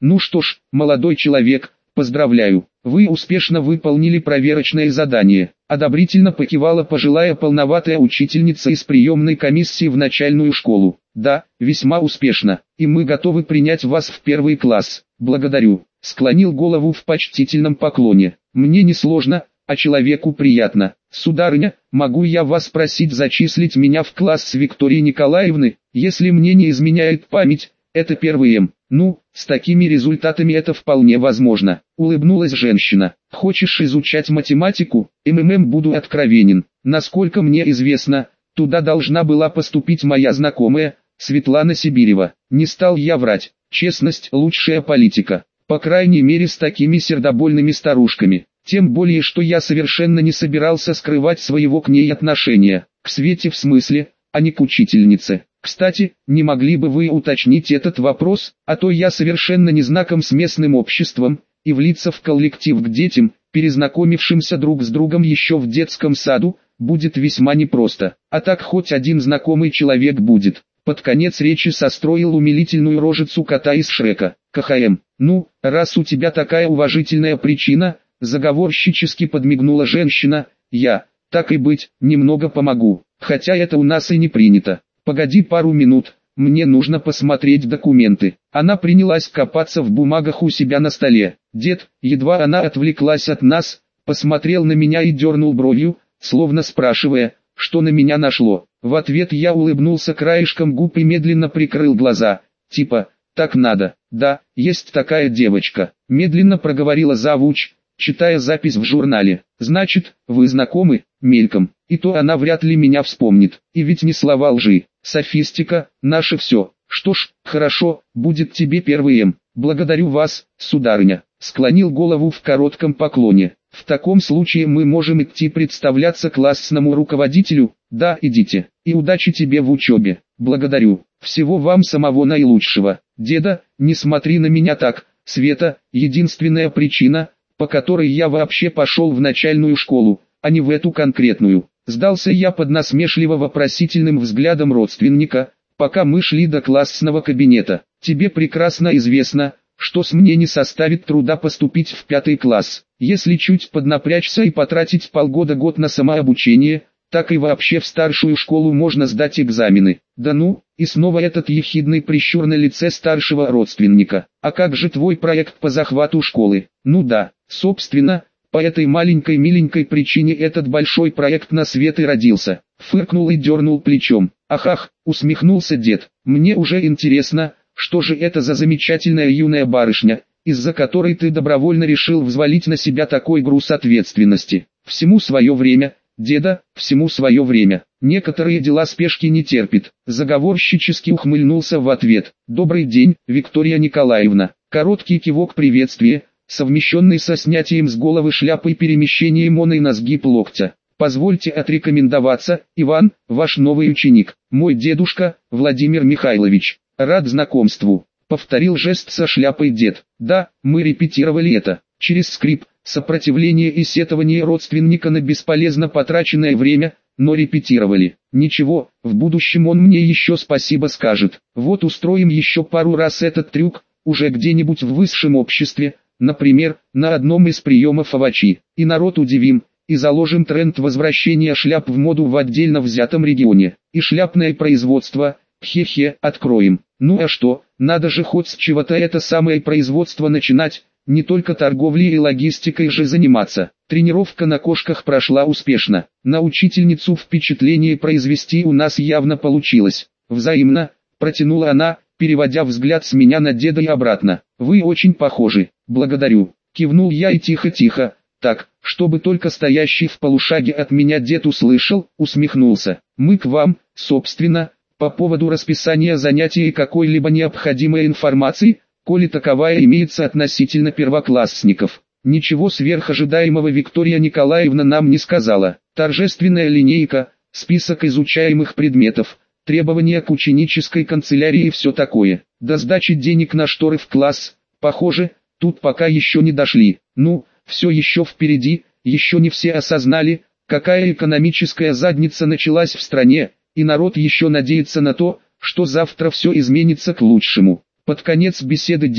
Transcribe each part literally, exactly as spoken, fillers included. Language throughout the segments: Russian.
Ну что ж, молодой человек, поздравляю, вы успешно выполнили проверочное задание. Одобрительно покивала пожилая полноватая учительница из приемной комиссии в начальную школу. Да, весьма успешно, и мы готовы принять вас в первый класс. Благодарю. Склонил голову в почтительном поклоне. Мне не сложно, а человеку приятно. Сударыня, могу я вас просить зачислить меня в класс Виктории Николаевны, если мне не изменяет память, это первый М. Ну, с такими результатами это вполне возможно. Улыбнулась женщина. Хочешь изучать математику? МММ, буду откровенен. Насколько мне известно, туда должна была поступить моя знакомая, Светлана Сибирева. Не стал я врать. Честность – лучшая политика. По крайней мере с такими сердобольными старушками. Тем более, что я совершенно не собирался скрывать своего к ней отношения. К Свете в смысле, а не к учительнице. Кстати, не могли бы вы уточнить этот вопрос, а то я совершенно не знаком с местным обществом, и влиться в коллектив к детям, перезнакомившимся друг с другом еще в детском саду, будет весьма непросто. А так хоть один знакомый человек будет. Под конец речи состроил умилительную рожицу кота из Шрека. КХМ, ну, раз у тебя такая уважительная причина, заговорщически подмигнула женщина, я, так и быть, немного помогу, хотя это у нас и не принято. Погоди пару минут, мне нужно посмотреть документы. Она принялась копаться в бумагах у себя на столе. Дед, едва она отвлеклась от нас, посмотрел на меня и дернул бровью, словно спрашивая, что на меня нашло. В ответ я улыбнулся краешком губ и медленно прикрыл глаза, типа, так надо, да, есть такая девочка. Медленно проговорила завуч, читая запись в журнале. Значит, вы знакомы, мельком, и то она вряд ли меня вспомнит. И ведь не слова лжи. Софистика, наше все. Что ж, хорошо, будет тебе первый М. Благодарю вас, сударыня. Склонил голову в коротком поклоне. В таком случае мы можем идти представляться классному руководителю. Да, идите. И удачи тебе в учебе. Благодарю. Всего вам самого наилучшего. Деда, не смотри на меня так. Света, единственная причина, по которой я вообще пошел в начальную школу, а не в эту конкретную. Сдался я под насмешливо-вопросительным взглядом родственника, пока мы шли до классного кабинета. Тебе прекрасно известно, что с мне не составит труда поступить в пятый класс. Если чуть поднапрячься и потратить полгода-год на самообучение, так и вообще в старшую школу можно сдать экзамены. Да ну, и снова этот ехидный прищур на лице старшего родственника. А как же твой проект по захвату школы? Ну да, собственно, по этой маленькой миленькой причине этот большой проект на свет и родился. Фыркнул и дернул плечом. Ах-ах, усмехнулся дед. Мне уже интересно, что же это за замечательная юная барышня, из-за которой ты добровольно решил взвалить на себя такой груз ответственности. Всему свое время, деда, всему свое время. Некоторые дела спешки не терпит. Заговорщически ухмыльнулся в ответ. Добрый день, Виктория Николаевна. Короткий кивок приветствия, совмещенный со снятием с головы шляпы и перемещением оной на сгиб локтя. Позвольте отрекомендоваться, Иван, ваш новый ученик, мой дедушка, Владимир Михайлович. Рад знакомству. Повторил жест со шляпой дед. Да, мы репетировали это. Через скрип, сопротивление и сетование родственника на бесполезно потраченное время, но репетировали. Ничего, в будущем он мне еще спасибо скажет. Вот устроим еще пару раз этот трюк, уже где-нибудь в высшем обществе, например, на одном из приемов Авачи. И народ удивим, и заложим тренд возвращения шляп в моду в отдельно взятом регионе. И шляпное производство, хе-хе, откроем. Ну а что, надо же хоть с чего-то это самое производство начинать, не только торговлей и логистикой же заниматься. Тренировка на кошках прошла успешно. На учительницу впечатление произвести у нас явно получилось. Взаимно, протянула она, переводя взгляд с меня на деда и обратно. Вы очень похожи. Благодарю. Кивнул я и тихо-тихо, так, чтобы только стоящий в полушаге от меня дед услышал, усмехнулся. Мы к вам, собственно, по поводу расписания занятий и какой-либо необходимой информации, коли таковая имеется относительно первоклассников. Ничего сверхожидаемого Виктория Николаевна нам не сказала. Торжественная линейка, список изучаемых предметов, требования к ученической канцелярии и все такое. До сдачи денег на шторы в класс, похоже, тут пока еще не дошли. Ну, все еще впереди, еще не все осознали, какая экономическая задница началась в стране, и народ еще надеется на то, что завтра все изменится к лучшему. Под конец беседы дед,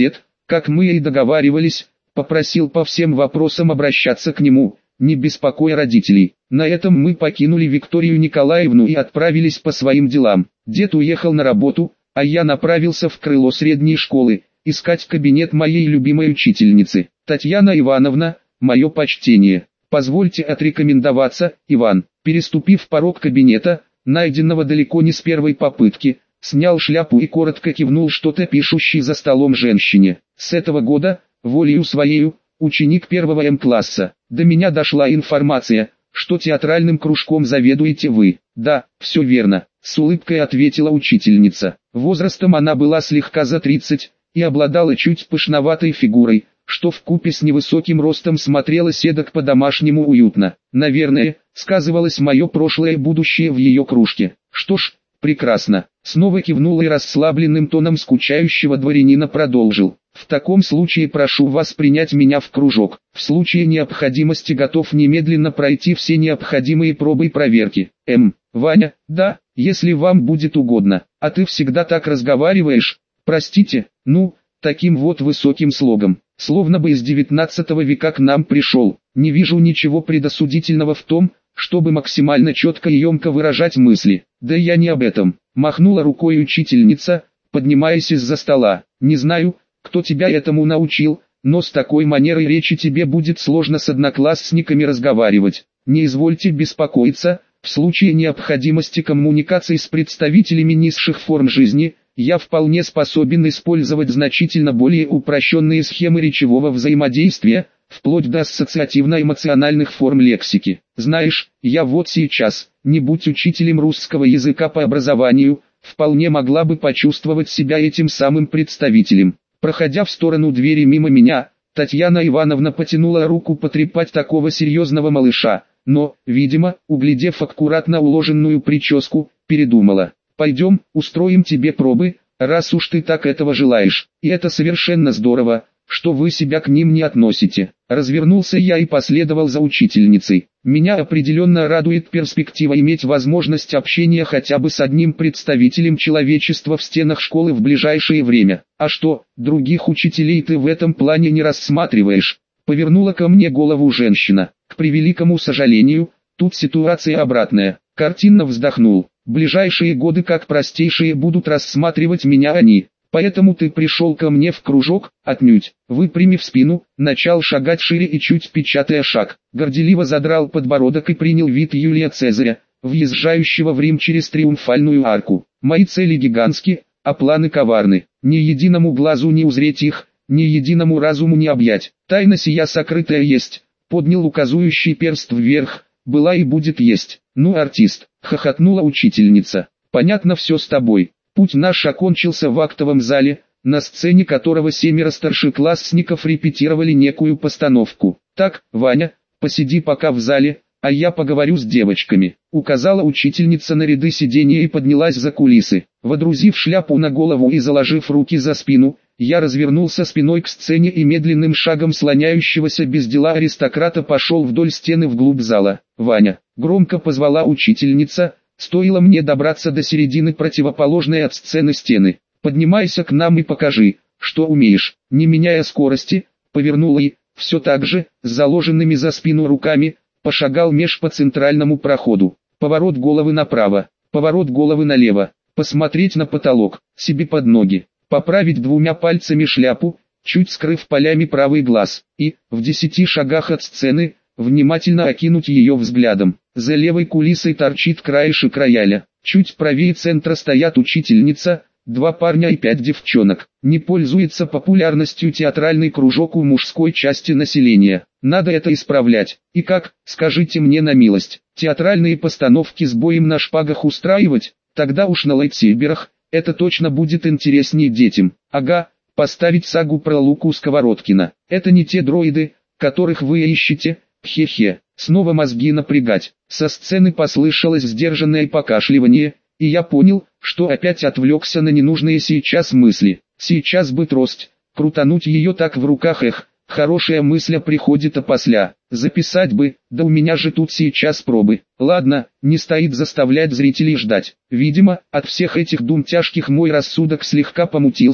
как мы и договаривались, попросил по всем вопросам обращаться к нему, не беспокоя родителей. На этом мы покинули Викторию Николаевну и отправились по своим делам. Дед уехал на работу, а я направился в крыло средней школы, искать кабинет моей любимой учительницы. Татьяна Ивановна, мое почтение. Позвольте отрекомендоваться, Иван. Переступив порог кабинета, найденного далеко не с первой попытки, снял шляпу и коротко кивнул что-то пишущей за столом женщине. С этого года, волею своею, ученик первого М класса. До меня дошла информация, что театральным кружком заведуете вы. Да, все верно, с улыбкой ответила учительница. Возрастом она была слегка за тридцать, и обладала чуть пышноватой фигурой, что вкупе с невысоким ростом смотрелось эдак по-домашнему уютно. Наверное, сказывалось мое прошлое и будущее в ее кружке. Что ж, прекрасно. Снова кивнул и расслабленным тоном скучающего дворянина продолжил. В таком случае прошу вас принять меня в кружок. В случае необходимости готов немедленно пройти все необходимые пробы и проверки. М. Ваня, да, если вам будет угодно. А ты всегда так разговариваешь. Простите, ну, таким вот высоким слогом. Словно бы из девятнадцатого века к нам пришел. Не вижу ничего предосудительного в том, чтобы максимально четко и емко выражать мысли. Да я не об этом. Махнула рукой учительница, поднимаясь из-за стола. Не знаю, кто тебя этому научил, но с такой манерой речи тебе будет сложно с одноклассниками разговаривать. Не извольте беспокоиться, в случае необходимости коммуникации с представителями низших форм жизни, я вполне способен использовать значительно более упрощенные схемы речевого взаимодействия, вплоть до ассоциативно-эмоциональных форм лексики. Знаешь, я вот сейчас, не будь учителем русского языка по образованию, вполне могла бы почувствовать себя этим самым представителем. Проходя в сторону двери мимо меня, Татьяна Ивановна потянула руку потрепать такого серьезного малыша, но, видимо, углядев аккуратно уложенную прическу, передумала. «Пойдем, устроим тебе пробы, раз уж ты так этого желаешь, и это совершенно здорово, что вы себя к ним не относите». Развернулся я и последовал за учительницей. Меня определенно радует перспектива иметь возможность общения хотя бы с одним представителем человечества в стенах школы в ближайшее время. А что, других учителей ты в этом плане не рассматриваешь? Повернула ко мне голову женщина. К превеликому сожалению, тут ситуация обратная. Картинно вздохнул. Ближайшие годы как простейшие будут рассматривать меня они. Поэтому ты пришел ко мне в кружок, отнюдь. Выпрямив спину, начал шагать шире и чуть печатая шаг. Горделиво задрал подбородок и принял вид Юлия Цезаря, въезжающего в Рим через триумфальную арку. Мои цели гигантски, а планы коварны. Ни единому глазу не узреть их, ни единому разуму не объять. Тайна сия сокрытая есть. Поднял указующий перст вверх. Была и будет есть. Ну, артист, хохотнула учительница. Понятно все с тобой. Путь наш окончился в актовом зале, на сцене которого семеро старшеклассников репетировали некую постановку. Так, Ваня, посиди пока в зале, а я поговорю с девочками. Указала учительница на ряды сиденья и поднялась за кулисы. Водрузив шляпу на голову и заложив руки за спину, я развернулся спиной к сцене и медленным шагом слоняющегося без дела аристократа пошел вдоль стены вглубь зала. «Ваня!» — громко позвала учительница, стоило мне добраться до середины противоположной от сцены стены. «Поднимайся к нам и покажи, что умеешь». Не меняя скорости, повернула и, все так же, с заложенными за спину руками, пошагал меж по центральному проходу. Поворот головы направо, поворот головы налево, посмотреть на потолок, себе под ноги. Поправить двумя пальцами шляпу, чуть скрыв полями правый глаз, и, в десяти шагах от сцены, внимательно окинуть ее взглядом. За левой кулисой торчит краешек рояля. Чуть правее центра стоят учительница, два парня и пять девчонок. Не пользуется популярностью театральный кружок у мужской части населения. Надо это исправлять. И как, скажите мне на милость, театральные постановки с боем на шпагах устраивать? Тогда уж на лайтсейберах. Это точно будет интереснее детям. Ага, поставить сагу про Луку Сковородкина. Это не те дроиды, которых вы ищете. Хе-хе. Снова мозги напрягать. Со сцены послышалось сдержанное покашливание, и я понял, что опять отвлекся на ненужные сейчас мысли. Сейчас бы трость, крутануть ее так в руках, эх, хорошая мысль приходит опосля. Записать бы, да у меня же тут сейчас пробы. Ладно, не стоит заставлять зрителей ждать. Видимо, от всех этих дум тяжких мой рассудок слегка помутился,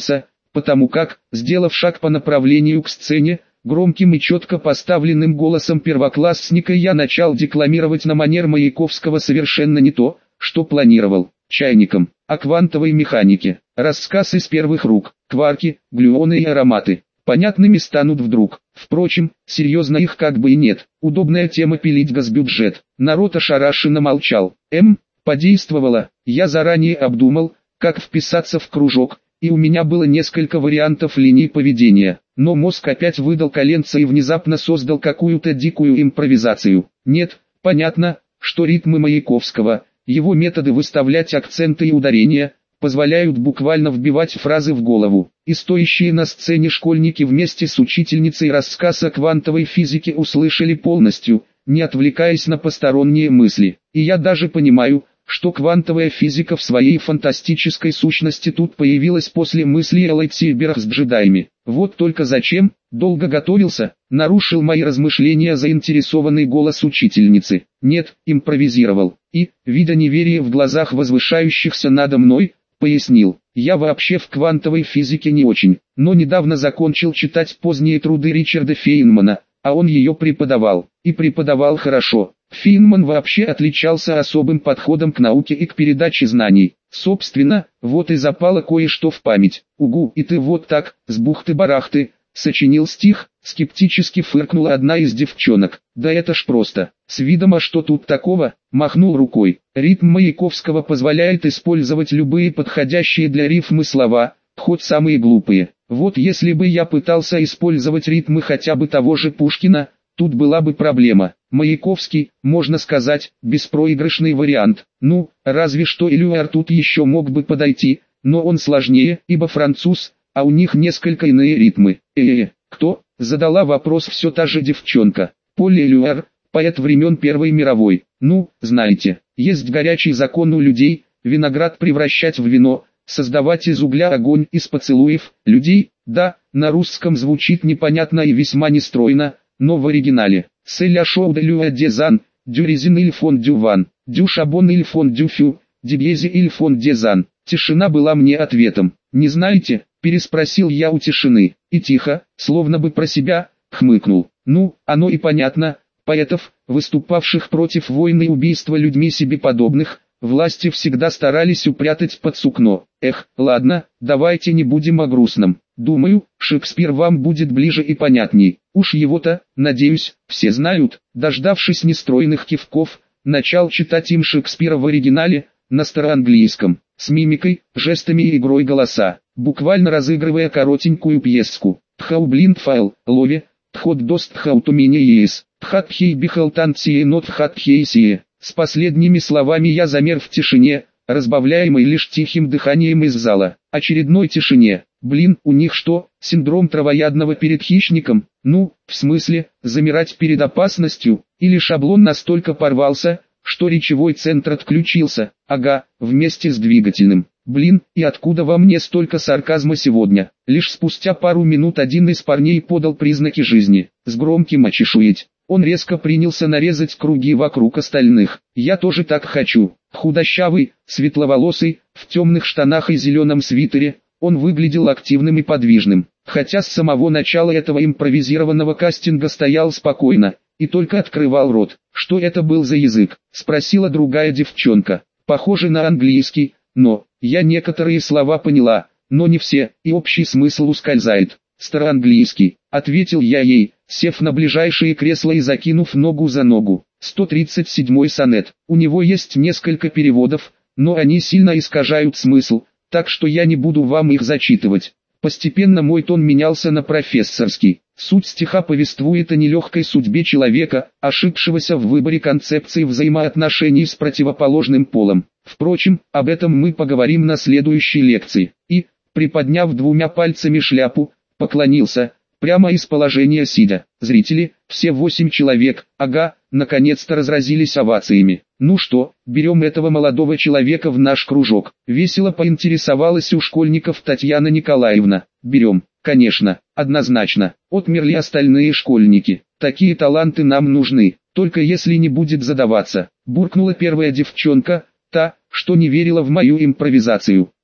потому как, сделав шаг по направлению к сцене, громким и четко поставленным голосом первоклассника я начал декламировать на манер Маяковского совершенно не то, что планировал, чайником, о квантовой механике. Рассказ из первых рук, кварки, глюоны и ароматы. Понятными станут вдруг. Впрочем, серьезно их как бы и нет. Удобная тема пилить госбюджет. Народ ошарашенно молчал. М. Подействовало. Я заранее обдумал, как вписаться в кружок, и у меня было несколько вариантов линий поведения. Но мозг опять выдал коленца и внезапно создал какую-то дикую импровизацию. Нет, понятно, что ритмы Маяковского, его методы выставлять акценты и ударения, позволяют буквально вбивать фразы в голову. И стоящие на сцене школьники вместе с учительницей рассказ о квантовой физике услышали полностью, не отвлекаясь на посторонние мысли. И я даже понимаю, что квантовая физика в своей фантастической сущности тут появилась после мысли о лайтсейберах с джедаями. Вот только зачем, долго готовился, нарушил мои размышления заинтересованный голос учительницы. Нет, импровизировал. И, видя неверие в глазах возвышающихся надо мной, пояснил. Я вообще в квантовой физике не очень, но недавно закончил читать поздние труды Ричарда Фейнмана, а он ее преподавал, и преподавал хорошо. Фейнман вообще отличался особым подходом к науке и к передаче знаний. Собственно, вот и запало кое-что в память. Угу, и ты вот так, с бухты-барахты, сочинил стих, скептически фыркнула одна из девчонок. Да это ж просто. С видом, а что тут такого, махнул рукой. Ритм Маяковского позволяет использовать любые подходящие для рифмы слова, хоть самые глупые. Вот если бы я пытался использовать ритмы хотя бы того же Пушкина, тут была бы проблема. Маяковский, можно сказать, беспроигрышный вариант. Ну, разве что Элюар тут еще мог бы подойти, но он сложнее, ибо француз, а у них несколько иные ритмы. Э-э, кто? Задала вопрос все та же девчонка. Поль Элюар, поэт времен Первой мировой. Ну, знаете, есть горячий закон у людей, виноград превращать в вино, создавать из угля огонь из поцелуев, людей, да, на русском звучит непонятно и весьма нестройно, но в оригинале. C'est la chose de l'ua des ans, du raisin il fond du vin, du charbon il fond du feu, du biezi il fond des ans. Тишина была мне ответом. Не знаете? Переспросил я у тишины, и тихо, словно бы про себя, хмыкнул. Ну, оно и понятно, поэтов, выступавших против войны и убийства людьми себе подобных, власти всегда старались упрятать под сукно. Эх, ладно, давайте не будем о грустном. Думаю, Шекспир вам будет ближе и понятней. Уж его-то, надеюсь, все знают. Дождавшись нестройных кивков, начал читать им Шекспира в оригинале, на староанглийском, с мимикой, жестами и игрой голоса, буквально разыгрывая коротенькую пьеску. Тхау блинд файл, лови, тхот дост тхау тумене ес, тхатхей бихал танцие нот тхатхей сие. С последними словами я замер в тишине, разбавляемой лишь тихим дыханием из зала. Очередной тишине. Блин, у них что, синдром травоядного перед хищником? Ну, в смысле, замирать перед опасностью? Или шаблон настолько порвался, что речевой центр отключился? Ага, вместе с двигательным. Блин, и откуда во мне столько сарказма сегодня? Лишь спустя пару минут один из парней подал признаки жизни. С громким очешуеть. Он резко принялся нарезать круги вокруг остальных. Я тоже так хочу. Худощавый, светловолосый, в темных штанах и зеленом свитере, он выглядел активным и подвижным. Хотя с самого начала этого импровизированного кастинга стоял спокойно, и только открывал рот. Что это был за язык? Спросила другая девчонка. Похоже на английский, но, я некоторые слова поняла, но не все, и общий смысл ускользает. Староанглийский, ответил я ей, сев на ближайшее кресло и закинув ногу за ногу. сто тридцать седьмой сонет. У него есть несколько переводов, но они сильно искажают смысл, так что я не буду вам их зачитывать. Постепенно мой тон менялся на профессорский. Суть стиха повествует о нелегкой судьбе человека, ошибшегося в выборе концепции взаимоотношений с противоположным полом. Впрочем, об этом мы поговорим на следующей лекции. И, приподняв двумя пальцами шляпу, поклонился, прямо из положения сидя. Зрители, все восемь человек, ага, наконец-то разразились овациями. Ну что, берем этого молодого человека в наш кружок. Весело поинтересовалась у школьников Татьяна Николаевна. Берем, конечно, однозначно. Отмерли остальные школьники. Такие таланты нам нужны, только если не будет задаваться. Буркнула первая девчонка, та, что не верила в мою импровизацию.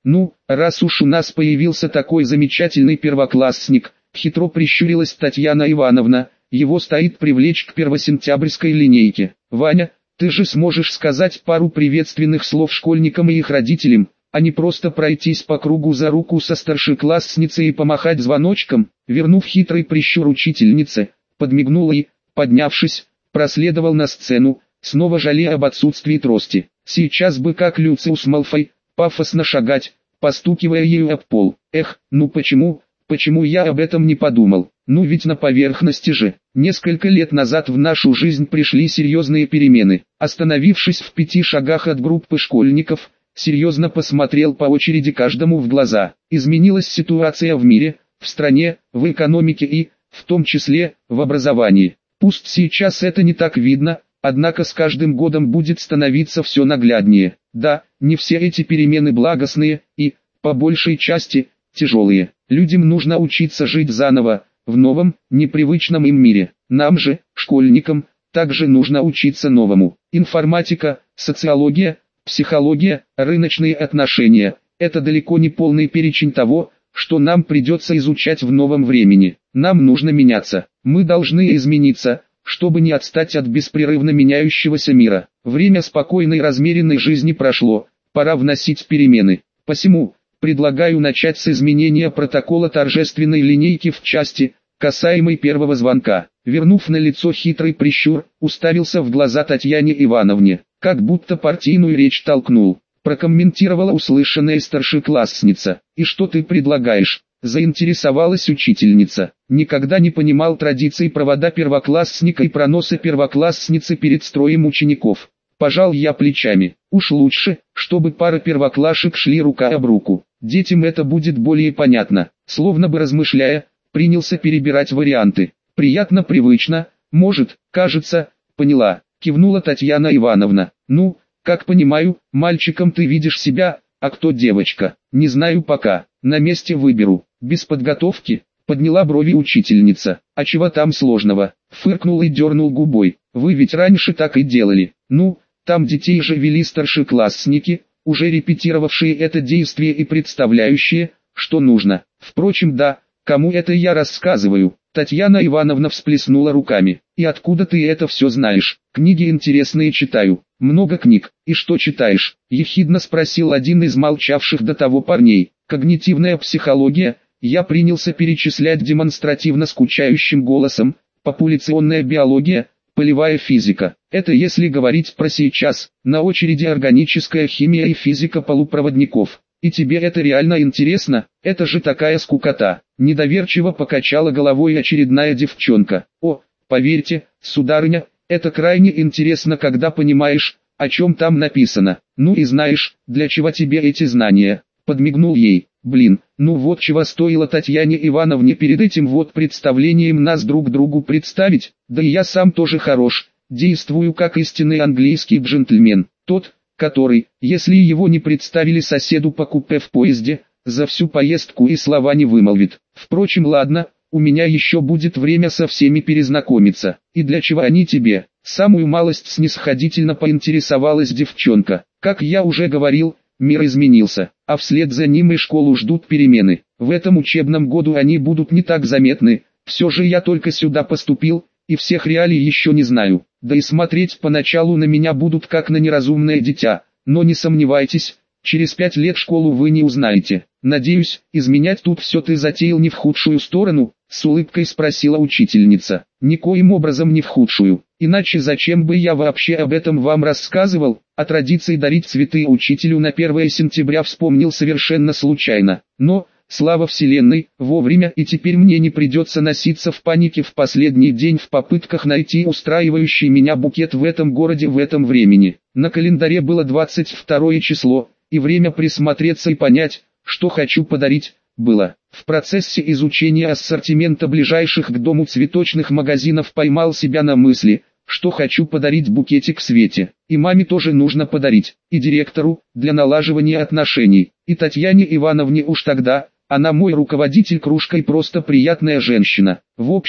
Ну, раз уж у нас появился такой замечательный первоклассник, хитро прищурилась Татьяна Ивановна, его стоит привлечь к первосентябрьской линейке. Ваня, ты же сможешь сказать пару приветственных слов школьникам и их родителям, а не просто пройтись по кругу за руку со старшеклассницей и помахать звоночком. Вернув хитрый прищур учительнице, подмигнула и, поднявшись, проследовал на сцену, снова жалея об отсутствии трости. Сейчас бы как Люциус Малфой, пафосно шагать, постукивая ею об пол. Эх, ну почему, почему я об этом не подумал? Ну ведь на поверхности же. Несколько лет назад в нашу жизнь пришли серьезные перемены. Остановившись в пяти шагах от группы школьников, серьезно посмотрел по очереди каждому в глаза. Изменилась ситуация в мире, в стране, в экономике и, в том числе, в образовании. Пусть сейчас это не так видно, однако с каждым годом будет становиться все нагляднее. Да, не все эти перемены благостные и, по большей части, тяжелые. Людям нужно учиться жить заново, в новом, непривычном им мире. Нам же, школьникам, также нужно учиться новому. Информатика, социология, психология, рыночные отношения – это далеко не полный перечень того, что нам придется изучать в новом времени. Нам нужно меняться. Мы должны измениться, чтобы не отстать от беспрерывно меняющегося мира. Время спокойной размеренной жизни прошло, пора вносить перемены. Посему, предлагаю начать с изменения протокола торжественной линейки в части, касаемой первого звонка. Вернув на лицо хитрый прищур, уставился в глаза Татьяне Ивановне, как будто партийную речь толкнул. Прокомментировала услышанная старшеклассница. «И что ты предлагаешь?» – заинтересовалась учительница. Никогда не понимал традиций провода первоклассника и проноса первоклассницы перед строем учеников. Пожал я плечами. Уж лучше, чтобы пара первоклашек шли рука об руку. Детям это будет более понятно. Словно бы размышляя, принялся перебирать варианты. Приятно, привычно, может, кажется, поняла, кивнула Татьяна Ивановна. Ну, как понимаю, мальчиком ты видишь себя, а кто девочка? Не знаю пока, на месте выберу. Без подготовки, подняла брови учительница. А чего там сложного? Фыркнул и дернул губой. Вы ведь раньше так и делали. Ну, там детей же вели старшеклассники, уже репетировавшие это действие и представляющие, что нужно. Впрочем, да, кому это я рассказываю? Татьяна Ивановна всплеснула руками. И откуда ты это все знаешь? Книги интересные читаю. Много книг. И что читаешь? Ехидно спросил один из молчавших до того парней. Когнитивная психология. Я принялся перечислять демонстративно скучающим голосом. Популяционная биология, полевая физика. Это если говорить про сейчас. На очереди органическая химия и физика полупроводников. И тебе это реально интересно? Это же такая скукота. Недоверчиво покачала головой очередная девчонка. О, поверьте, сударыня, это крайне интересно, когда понимаешь, о чем там написано. Ну и знаешь, для чего тебе эти знания? Подмигнул ей. Блин, ну вот чего стоило Татьяне Ивановне перед этим вот представлением нас друг другу представить. Да и я сам тоже хорош, действую как истинный английский джентльмен. Тот, который, если его не представили соседу по купе в поезде, за всю поездку и слова не вымолвит. Впрочем, ладно, у меня еще будет время со всеми перезнакомиться. И для чего они тебе? Самую малость снисходительно поинтересовалась девчонка. Как я уже говорил, мир изменился, а вслед за ним и школу ждут перемены. В этом учебном году они будут не так заметны, все же я только сюда поступил, и всех реалий еще не знаю. Да и смотреть поначалу на меня будут как на неразумное дитя, но не сомневайтесь, через пять лет школу вы не узнаете. Надеюсь, изменять тут все ты затеял не в худшую сторону, с улыбкой спросила учительница. Никоим образом не в худшую, иначе зачем бы я вообще об этом вам рассказывал? О традиции дарить цветы учителю на первое сентября вспомнил совершенно случайно, но... Слава Вселенной, вовремя, и теперь мне не придется носиться в панике в последний день в попытках найти устраивающий меня букет в этом городе в этом времени. На календаре было двадцать второе число, и время присмотреться и понять, что хочу подарить, было. В процессе изучения ассортимента ближайших к дому цветочных магазинов поймал себя на мысли, что хочу подарить букетик Свете. И маме тоже нужно подарить, и директору, для налаживания отношений, и Татьяне Ивановне уж тогда. Она мой руководитель кружкой, просто приятная женщина. В общем,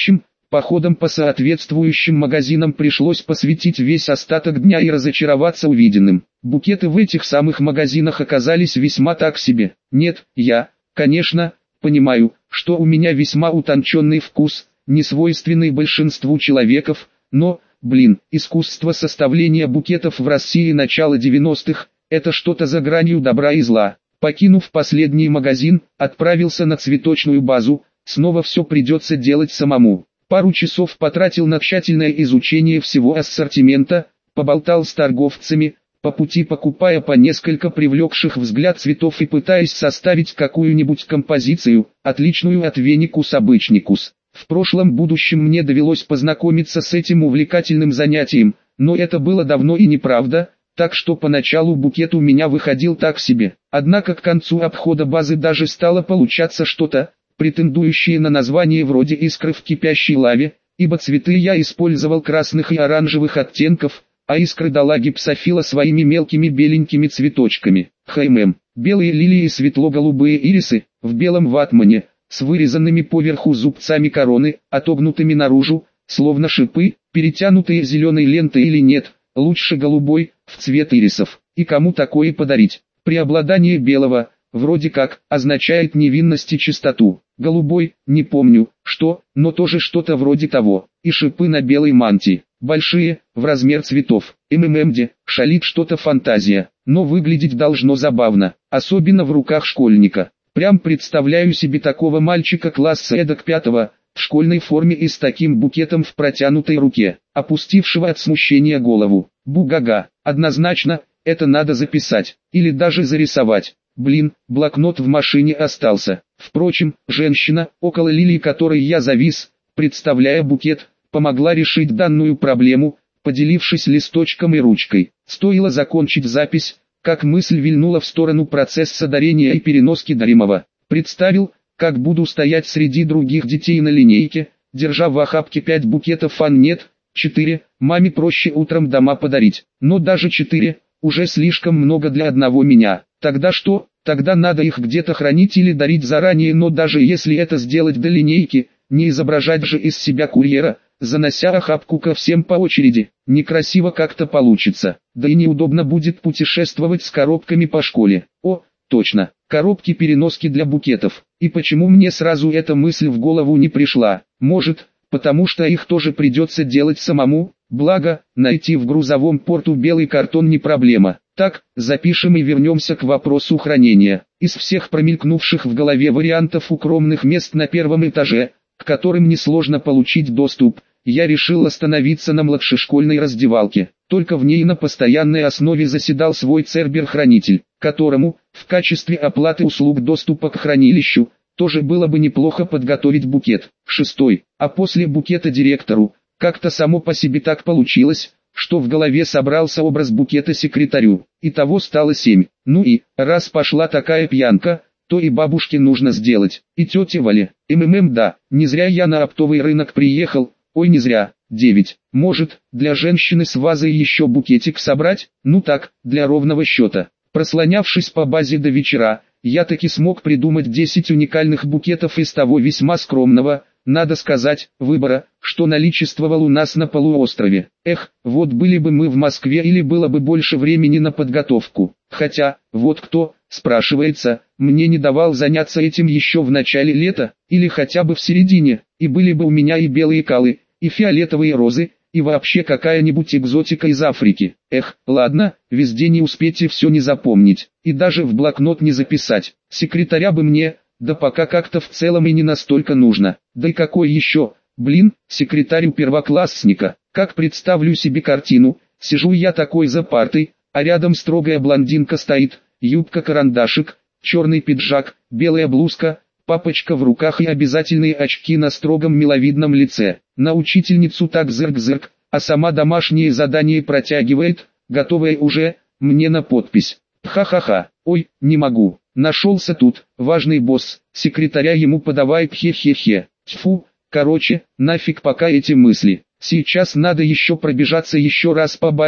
Походом по соответствующим магазинам пришлось посвятить весь остаток дня и разочароваться увиденным. Букеты в этих самых магазинах оказались весьма так себе. Нет, я, конечно, понимаю, что у меня весьма утонченный вкус, не свойственный большинству человеков, но, блин, искусство составления букетов в России начала девяностых – это что-то за гранью добра и зла. Покинув последний магазин, отправился на цветочную базу, снова все придется делать самому. Пару часов потратил на тщательное изучение всего ассортимента, поболтал с торговцами, по пути покупая по несколько привлекших взгляд цветов и пытаясь составить какую-нибудь композицию, отличную от Веникус обычникус. В прошлом будущем мне довелось познакомиться с этим увлекательным занятием, но это было давно и неправда, так что поначалу букет у меня выходил так себе. Однако к концу обхода базы даже стало получаться что-то, претендующие на название вроде искры в кипящей лаве, ибо цветы я использовал красных и оранжевых оттенков, а искры дала гипсофила своими мелкими беленькими цветочками. ХММ. Белые лилии и светло-голубые ирисы, в белом ватмане, с вырезанными поверху зубцами короны, отогнутыми наружу, словно шипы, перетянутые зеленой лентой или нет, лучше голубой, в цвет ирисов. И кому такое подарить? Преобладание белого, вроде как, означает невинность и чистоту. Голубой, не помню, что, но тоже что-то вроде того. И шипы на белой мантии. Большие, в размер цветов. МММД, шалит что-то фантазия. Но выглядеть должно забавно, особенно в руках школьника. Прям представляю себе такого мальчика класса эдак пятого, в школьной форме и с таким букетом в протянутой руке, опустившего от смущения голову. Бугага, однозначно, это надо записать, или даже зарисовать. Блин, блокнот в машине остался. Впрочем, женщина, около лилии которой я завис, представляя букет, помогла решить данную проблему, поделившись листочком и ручкой. Стоило закончить запись, как мысль вильнула в сторону процесса дарения и переноски даримого. Представил, как буду стоять среди других детей на линейке, держа в охапке пять букетов, а нет, четыре, маме проще утром дома подарить. Но даже четыре, уже слишком много для одного меня. Тогда что? Тогда надо их где-то хранить или дарить заранее, но даже если это сделать до линейки, не изображать же из себя курьера, занося охапку ко всем по очереди, некрасиво как-то получится, да и неудобно будет путешествовать с коробками по школе. О, точно, коробки-переноски для букетов. И почему мне сразу эта мысль в голову не пришла? Может, потому что их тоже придется делать самому? Благо, найти в грузовом порту белый картон не проблема. Так, запишем и вернемся к вопросу хранения. Из всех промелькнувших в голове вариантов укромных мест на первом этаже, к которым несложно получить доступ, я решил остановиться на младшешкольной раздевалке. Только в ней на постоянной основе заседал свой цербер-хранитель, которому, в качестве оплаты услуг доступа к хранилищу, тоже было бы неплохо подготовить букет. Шестой, а после букета директору, как-то само по себе так получилось, что в голове собрался образ букета секретарю. Итого стало семь. Ну и, раз пошла такая пьянка, то и бабушке нужно сделать, и тете Вале. МММ, да, не зря я на оптовый рынок приехал, ой, не зря. девять. Может, для женщины с вазой еще букетик собрать? Ну так, для ровного счета. Прослонявшись по базе до вечера, я таки смог придумать десять уникальных букетов из того весьма скромного, надо сказать, выбора, что наличествовал у нас на полуострове. Эх, вот были бы мы в Москве или было бы больше времени на подготовку. Хотя, вот кто, спрашивается, мне не давал заняться этим еще в начале лета, или хотя бы в середине, и были бы у меня и белые калы, и фиолетовые розы, и вообще какая-нибудь экзотика из Африки. Эх, ладно, везде не успеть и все не запомнить, и даже в блокнот не записать. Секретаря бы мне, да пока как-то в целом и не настолько нужно. Да и какой еще, блин, секретарь у первоклассника. Как представлю себе картину, сижу я такой за партой, а рядом строгая блондинка стоит, юбка-карандашик, черный пиджак, белая блузка, папочка в руках и обязательные очки на строгом миловидном лице. На учительницу так зырк-зырк, а сама домашние задания протягивает, готовая уже, мне на подпись. Ха-ха-ха, ой, не могу. Нашелся тут, важный босс, секретаря ему подавай, пхе-хе-хе. Тьфу, короче, нафиг пока эти мысли. Сейчас надо еще пробежаться еще раз по базе,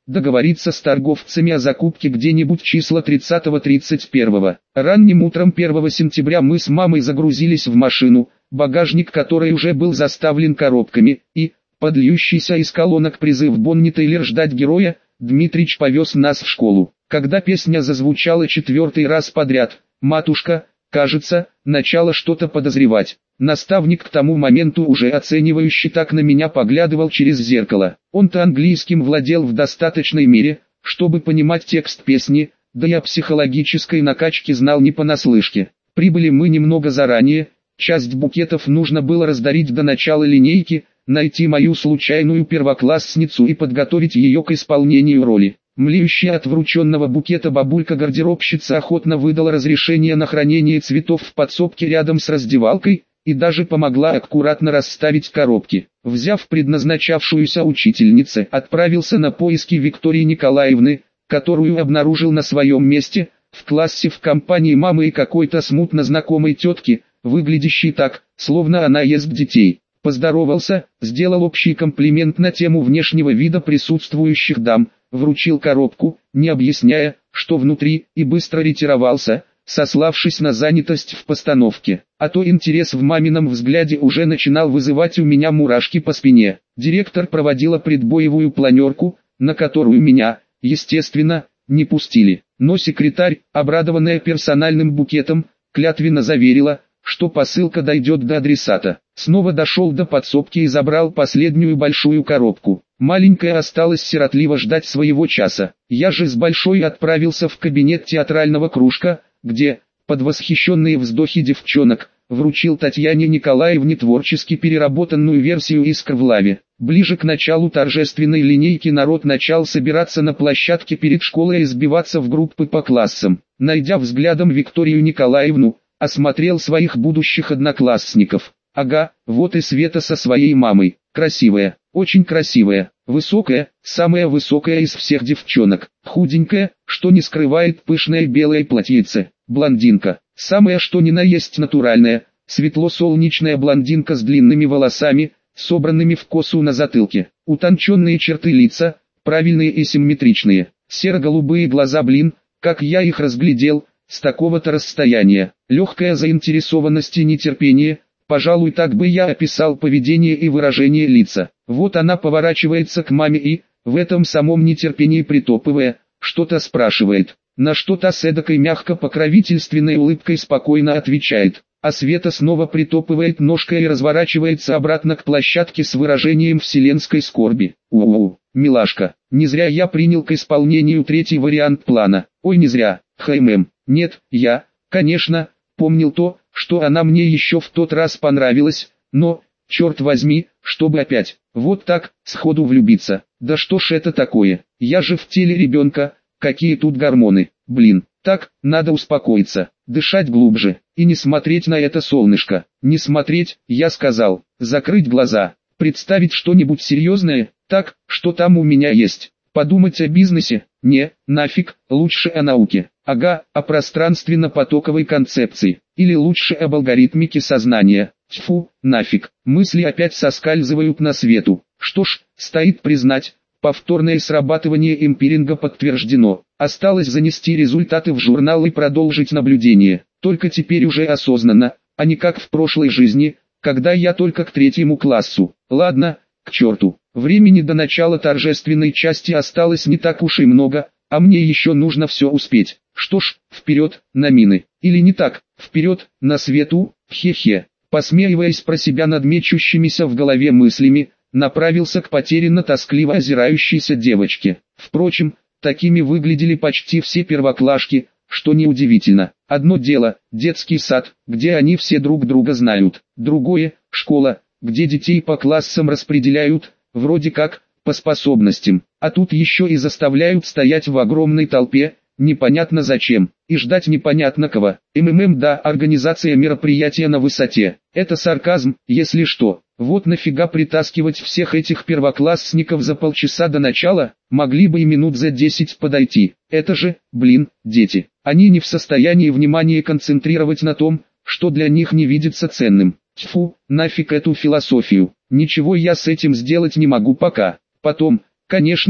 договориться с торговцами о закупке где-нибудь числа тридцатого тридцать первого. Ранним утром первого сентября мы с мамой загрузились в машину, багажник которой уже был заставлен коробками, и, под льющийся из колонок призыв Бонни Тейлер ждать героя, Дмитрич повез нас в школу. Когда песня зазвучала четвертый раз подряд, матушка, кажется, начала что-то подозревать. Наставник к тому моменту уже оценивающе так на меня поглядывал через зеркало. Он-то английским владел в достаточной мере, чтобы понимать текст песни, да и о психологической накачке знал не понаслышке. Прибыли мы немного заранее, часть букетов нужно было раздарить до начала линейки, найти мою случайную первоклассницу и подготовить ее к исполнению роли. Млеющая от врученного букета бабулька-гардеробщица охотно выдала разрешение на хранение цветов в подсобке рядом с раздевалкой, и даже помогла аккуратно расставить коробки. Взяв предназначавшуюся учительнице, отправился на поиски Виктории Николаевны, которую обнаружил на своем месте, в классе в компании мамы и какой-то смутно знакомой тетки, выглядящей так, словно она ест детей. Поздоровался, сделал общий комплимент на тему внешнего вида присутствующих дам, вручил коробку, не объясняя, что внутри, и быстро ретировался, сославшись на занятость в постановке. А то интерес в мамином взгляде уже начинал вызывать у меня мурашки по спине. Директор проводила предбоевую планерку, на которую меня, естественно, не пустили. Но секретарь, обрадованная персональным букетом, клятвенно заверила, что посылка дойдет до адресата. Снова дошел до подсобки и забрал последнюю большую коробку. Маленькая осталась сиротливо ждать своего часа. Я же с большой отправился в кабинет театрального кружка, где, под восхищенные вздохи девчонок, вручил Татьяне Николаевне творчески переработанную версию «Искр в лаве». Ближе к началу торжественной линейки народ начал собираться на площадке перед школой и сбиваться в группы по классам. Найдя взглядом Викторию Николаевну, осмотрел своих будущих одноклассников. Ага, вот и Света со своей мамой. Красивая, очень красивая, высокая, самая высокая из всех девчонок. Худенькая, что не скрывает пышное белое платьице. Блондинка, самая что ни на есть натуральная, светло-солнечная блондинка с длинными волосами, собранными в косу на затылке. Утонченные черты лица, правильные и симметричные. Серо-голубые глаза, блин, как я их разглядел, с такого-то расстояния. Легкая заинтересованность и нетерпение. Пожалуй, так бы я описал поведение и выражение лица. Вот она поворачивается к маме и, в этом самом нетерпении притопывая, что-то спрашивает. На что-то с эдакой мягко-покровительственной улыбкой спокойно отвечает. А Света снова притопывает ножкой и разворачивается обратно к площадке с выражением вселенской скорби. У-у-у, милашка, не зря я принял к исполнению третий вариант плана. Ой, не зря, хм, нет, я, конечно, помнил то, что она мне еще в тот раз понравилась, но, черт возьми, чтобы опять, вот так, сходу влюбиться. Да что ж это такое, я же в теле ребенка, какие тут гормоны, блин, так, надо успокоиться, дышать глубже, и не смотреть на это солнышко. Не смотреть, я сказал, закрыть глаза, представить что-нибудь серьезное, так, что там у меня есть. Подумать о бизнесе, не, нафиг, лучше о науке, ага, о пространственно-потоковой концепции, или лучше об алгоритмике сознания, тьфу, нафиг, мысли опять соскальзывают на Свету. Что ж, стоит признать, повторное срабатывание импиринга подтверждено, осталось занести результаты в журнал и продолжить наблюдение, только теперь уже осознанно, а не как в прошлой жизни, когда я только к третьему классу. Ладно, к черту. Времени до начала торжественной части осталось не так уж и много, а мне еще нужно все успеть. Что ж, вперед, на мины. Или не так, вперед, на Свету, хе-хе. Посмеиваясь про себя над мечущимися в голове мыслями, направился к потерянно-тоскливо озирающейся девочке. Впрочем, такими выглядели почти все первоклашки, что неудивительно. Одно дело – детский сад, где они все друг друга знают. Другое – школа, где детей по классам распределяют, вроде как, по способностям, а тут еще и заставляют стоять в огромной толпе, непонятно зачем, и ждать непонятно кого. МММ, да, организация мероприятия на высоте. Это сарказм, если что. Вот нафига притаскивать всех этих первоклассников за полчаса до начала, могли бы и минут за десять подойти. Это же, блин, дети. Они не в состоянии внимания концентрировать на том, что для них не видится ценным. Тьфу, нафиг эту философию. Ничего я с этим сделать не могу пока. Потом, конечно,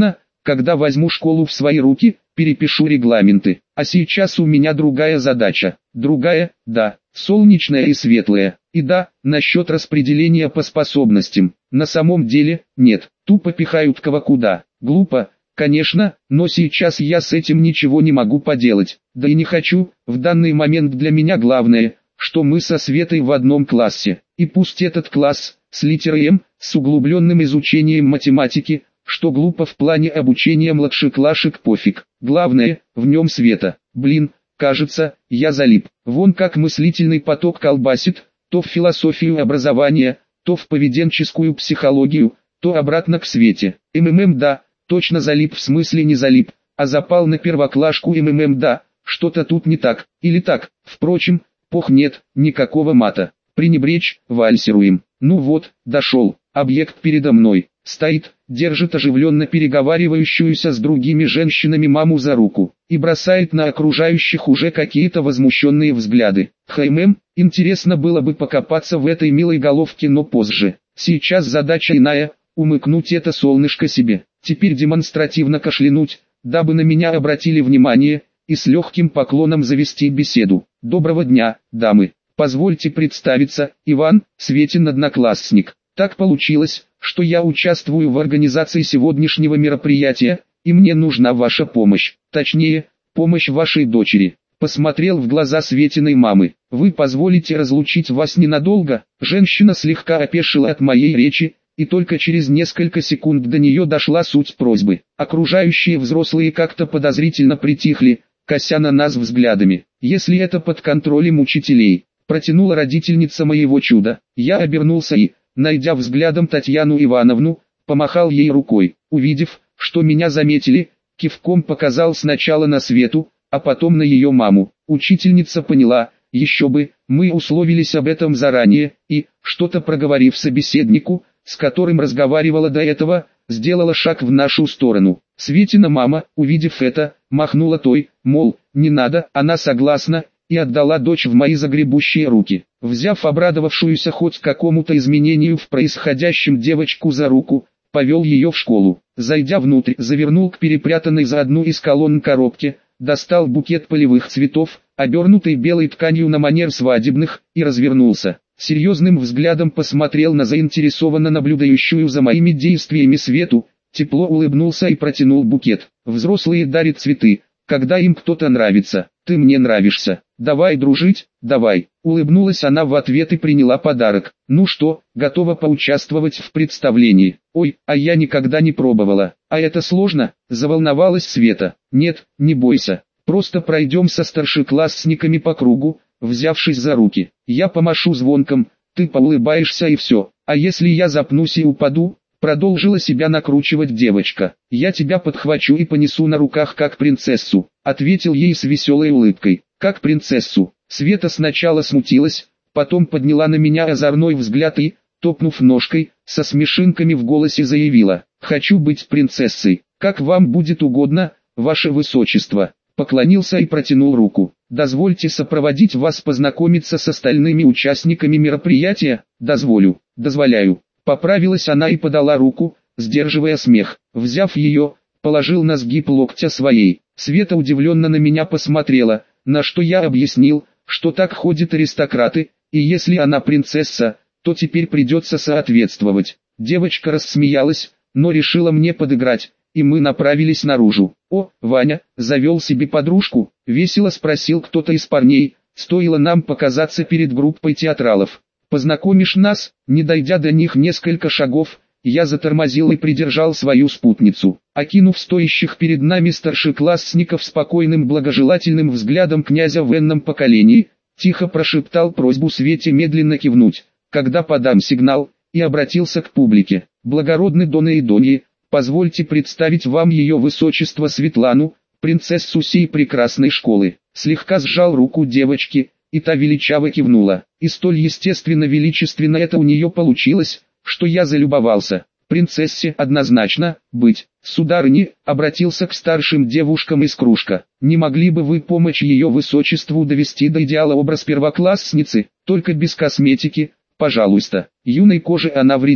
Когда возьму школу в свои руки, перепишу регламенты. А сейчас у меня другая задача. Другая, да, солнечная и светлая. И да, насчет распределения по способностям. На самом деле, нет, тупо пихают кого куда. Глупо, конечно, но сейчас я с этим ничего не могу поделать. Да и не хочу, в данный момент для меня главное, что мы со Светой в одном классе. И пусть этот класс, с литерой М, с углубленным изучением математики, что глупо в плане обучения младшеклашек, пофиг. Главное, в нем Света. Блин, кажется, я залип. Вон как мыслительный поток колбасит, то в философию образования, то в поведенческую психологию, то обратно к Свете. МММ да, точно залип, в смысле не залип, а запал на первоклашку. МММ да, что-то тут не так, или так. Впрочем, пох, нет, никакого мата. Пренебречь, вальсируем. Ну вот, дошел, объект передо мной. Стоит, держит оживленно переговаривающуюся с другими женщинами маму за руку и бросает на окружающих уже какие-то возмущенные взгляды. Хм, интересно было бы покопаться в этой милой головке, но позже. Сейчас задача иная, умыкнуть это солнышко себе. Теперь демонстративно кашлянуть, дабы на меня обратили внимание, и с легким поклоном завести беседу. Доброго дня, дамы. Позвольте представиться, Иван, Светин одноклассник. Так получилось, что я участвую в организации сегодняшнего мероприятия, и мне нужна ваша помощь, точнее, помощь вашей дочери. Посмотрел в глаза Светиной мамы. Вы позволите разлучить вас ненадолго? Женщина слегка опешила от моей речи, и только через несколько секунд до нее дошла суть просьбы. Окружающие взрослые как-то подозрительно притихли, кося на нас взглядами. Если это под контролем учителей, протянула родительница моего чуда. Я обернулся и, найдя взглядом Татьяну Ивановну, помахал ей рукой. Увидев, что меня заметили, кивком показал сначала на Свету, а потом на ее маму. Учительница поняла, еще бы, мы условились об этом заранее, и, что-то проговорив собеседнику, с которым разговаривала до этого, сделала шаг в нашу сторону. Светина мама, увидев это, махнула той, мол, не надо, она согласна, и отдала дочь в мои загребущие руки. Взяв обрадовавшуюся хоть какому-то изменению в происходящем девочку за руку, повел ее в школу. Зайдя внутрь, завернул к перепрятанной за одну из колонн коробке, достал букет полевых цветов, обернутый белой тканью на манер свадебных, и развернулся. Серьезным взглядом посмотрел на заинтересованно наблюдающую за моими действиями Свету, тепло улыбнулся и протянул букет. Взрослые дарят цветы, когда им кто-то нравится. Ты мне нравишься. Давай дружить, давай. Улыбнулась она в ответ и приняла подарок. Ну что, готова поучаствовать в представлении? Ой, а я никогда не пробовала. А это сложно? Заволновалась Света. Нет, не бойся. Просто пройдем со старшеклассниками по кругу, взявшись за руки. Я помашу звонком, ты поулыбаешься и все. А если я запнусь и упаду? Продолжила себя накручивать девочка. Я тебя подхвачу и понесу на руках как принцессу, ответил ей с веселой улыбкой. Как принцессу. Света сначала смутилась, потом подняла на меня озорной взгляд и, топнув ножкой, со смешинками в голосе заявила: хочу быть принцессой. Как вам будет угодно, ваше высочество. Поклонился и протянул руку. Дозвольте сопроводить вас, познакомиться с остальными участниками мероприятия. Дозволю, дозволяю. Поправилась она и подала руку, сдерживая смех. Взяв ее, положил на сгиб локтя своей. Света удивленно на меня посмотрела, на что я объяснил, что так ходят аристократы, и если она принцесса, то теперь придется соответствовать. Девочка рассмеялась, но решила мне подыграть, и мы направились наружу. О, Ваня, завел себе подружку? Весело спросил кто-то из парней, стоило нам показаться перед группой театралов. Познакомишь нас? Не дойдя до них несколько шагов, я затормозил и придержал свою спутницу. Окинув стоящих перед нами старшеклассников спокойным благожелательным взглядом князя в энном поколении, тихо прошептал просьбу Свете медленно кивнуть, когда подам сигнал, и обратился к публике. Благородный доны и доньи, позвольте представить вам ее высочество Светлану, принцессу сей прекрасной школы. Слегка сжал руку девочки, и та величаво кивнула. И столь естественно величественно это у нее получилось, что я залюбовался. Принцессе однозначно быть. Сударыни, обратился к старшим девушкам из кружка. Не могли бы вы помочь ее высочеству довести до идеала образ первоклассницы, только без косметики, пожалуйста. Юной коже она вредит.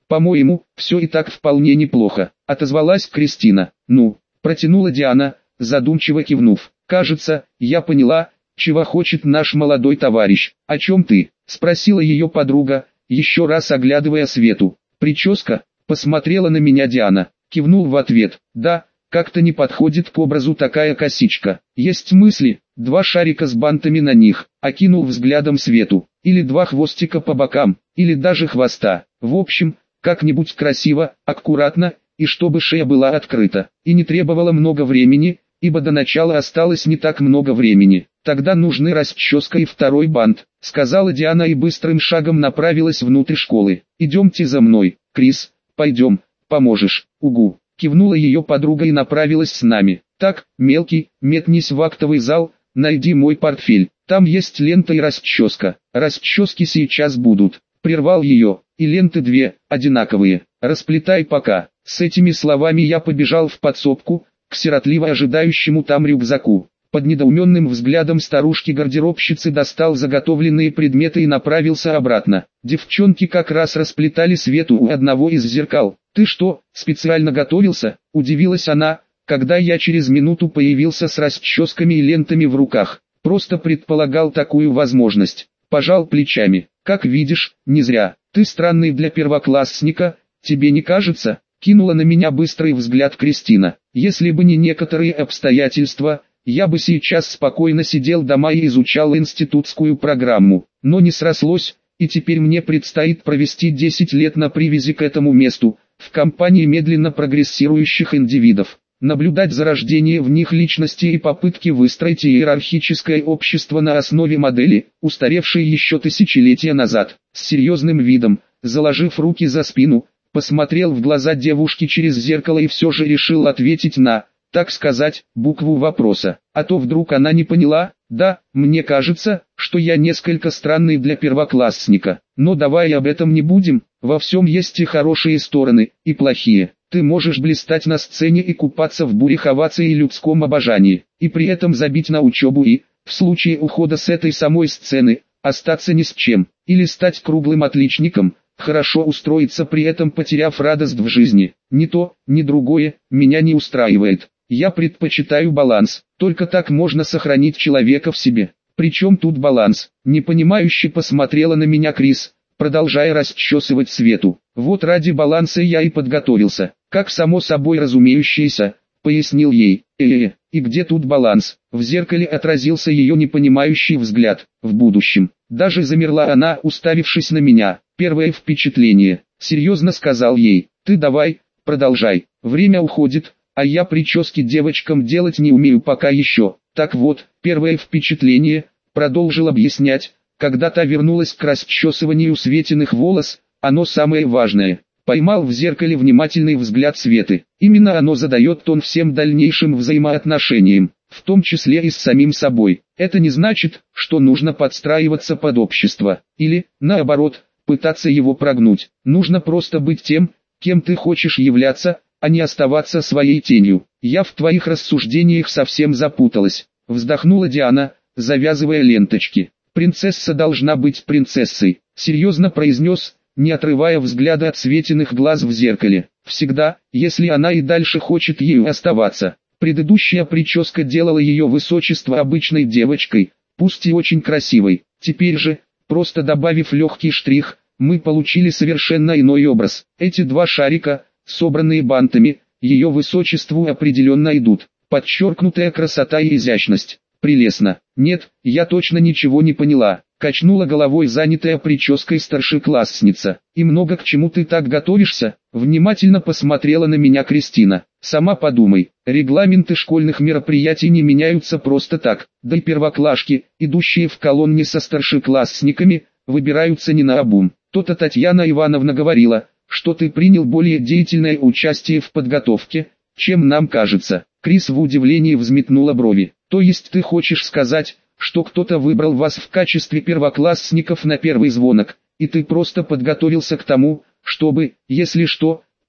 По-моему, все и так вполне неплохо, отозвалась Кристина. Ну, протянула Диана, задумчиво кивнув. Кажется, я поняла, чего хочет наш молодой товарищ. О чем ты? Спросила ее подруга, еще раз оглядывая Свету. Прическа? Посмотрела на меня Диана. Кивнул в ответ. Да, как-то не подходит к образу такая косичка. Есть мысли, два шарика с бантами на них. Окинул взглядом Свету. Или два хвостика по бокам, или даже хвоста. В общем, как-нибудь красиво, аккуратно, и чтобы шея была открыта. И не требовала много времени, ибо до начала осталось не так много времени. Тогда нужны расческа и второй бант, сказала Диана и быстрым шагом направилась внутрь школы. Идемте за мной, Крис, пойдем, поможешь. Угу, кивнула ее подруга и направилась с нами. Так, мелкий, метнись в актовый зал, найди мой портфель, там есть лента и расческа. Расчески сейчас будут. Прервал ее, и ленты две, одинаковые, расплетай пока. С этими словами я побежал в подсобку, к сиротливо ожидающему там рюкзаку. Под недоуменным взглядом старушки-гардеробщицы достал заготовленные предметы и направился обратно. Девчонки как раз расплетали Свету у одного из зеркал. «Ты что, специально готовился?» – удивилась она, когда я через минуту появился с расческами и лентами в руках. Просто предполагал такую возможность. Пожал плечами. «Как видишь, не зря. Ты странный для первоклассника, тебе не кажется?» Кинула на меня быстрый взгляд Кристина. «Если бы не некоторые обстоятельства, я бы сейчас спокойно сидел дома и изучал институтскую программу. Но не срослось, и теперь мне предстоит провести десять лет на привязи к этому месту, в компании медленно прогрессирующих индивидов. Наблюдать за рождением в них личности и попытки выстроить иерархическое общество на основе модели, устаревшей еще тысячелетия назад». С серьезным видом, заложив руки за спину, посмотрел в глаза девушки через зеркало и все же решил ответить на, так сказать, букву вопроса. А то вдруг она не поняла. «Да, мне кажется, что я несколько странный для первоклассника. Но давай об этом не будем, во всем есть и хорошие стороны, и плохие. Ты можешь блистать на сцене и купаться в бурях оваций и людском обожании, и при этом забить на учебу и, в случае ухода с этой самой сцены, остаться ни с чем, или стать круглым отличником, хорошо устроиться при этом потеряв радость в жизни. Ни то, ни другое меня не устраивает. Я предпочитаю баланс, только так можно сохранить человека в себе». «Причем тут баланс?» – непонимающе посмотрела на меня Крис, продолжая расчесывать Свету. «Вот ради баланса я и подготовился, как само собой разумеющееся», – пояснил ей. «Э-э, и где тут баланс?» В зеркале отразился ее непонимающий взгляд. «В будущем». Даже замерла она, уставившись на меня. «Первое впечатление», – серьезно сказал ей. «Ты давай, продолжай, время уходит, а я прически девочкам делать не умею пока еще». «Так вот, первое впечатление», – продолжил объяснять, когда та вернулась к расчесыванию Светиных волос, оно самое важное. Поймал в зеркале внимательный взгляд Светы. Именно оно задает тон всем дальнейшим взаимоотношениям, в том числе и с самим собой. Это не значит, что нужно подстраиваться под общество, или, наоборот, пытаться его прогнуть. Нужно просто быть тем, кем ты хочешь являться, а не оставаться своей тенью. «Я в твоих рассуждениях совсем запуталась», — вздохнула Диана, завязывая ленточки. «Принцесса должна быть принцессой», — серьезно произнес, не отрывая взгляда от Светиных глаз в зеркале. «Всегда, если она и дальше хочет ею оставаться». Предыдущая прическа делала ее высочество обычной девочкой, пусть и очень красивой. Теперь же, просто добавив легкий штрих, мы получили совершенно иной образ. Эти два шарика, собранные бантами, ее высочеству определенно идут. Подчеркнутая красота и изящность. Прелестно. «Нет, я точно ничего не поняла», — качнула головой занятая прической старшеклассница. «И много к чему ты так готовишься?» — внимательно посмотрела на меня Кристина. «Сама подумай, регламенты школьных мероприятий не меняются просто так, да и первоклашки, идущие в колонне со старшеклассниками, выбираются не наобум. То-то Татьяна Ивановна говорила, что ты принял более деятельное участие в подготовке, чем нам кажется». Крис в удивлении взметнула брови. «То есть ты хочешь сказать, что кто-то выбрал вас в качестве первоклассников на первый звонок, и ты просто подготовился к тому, чтобы, если что,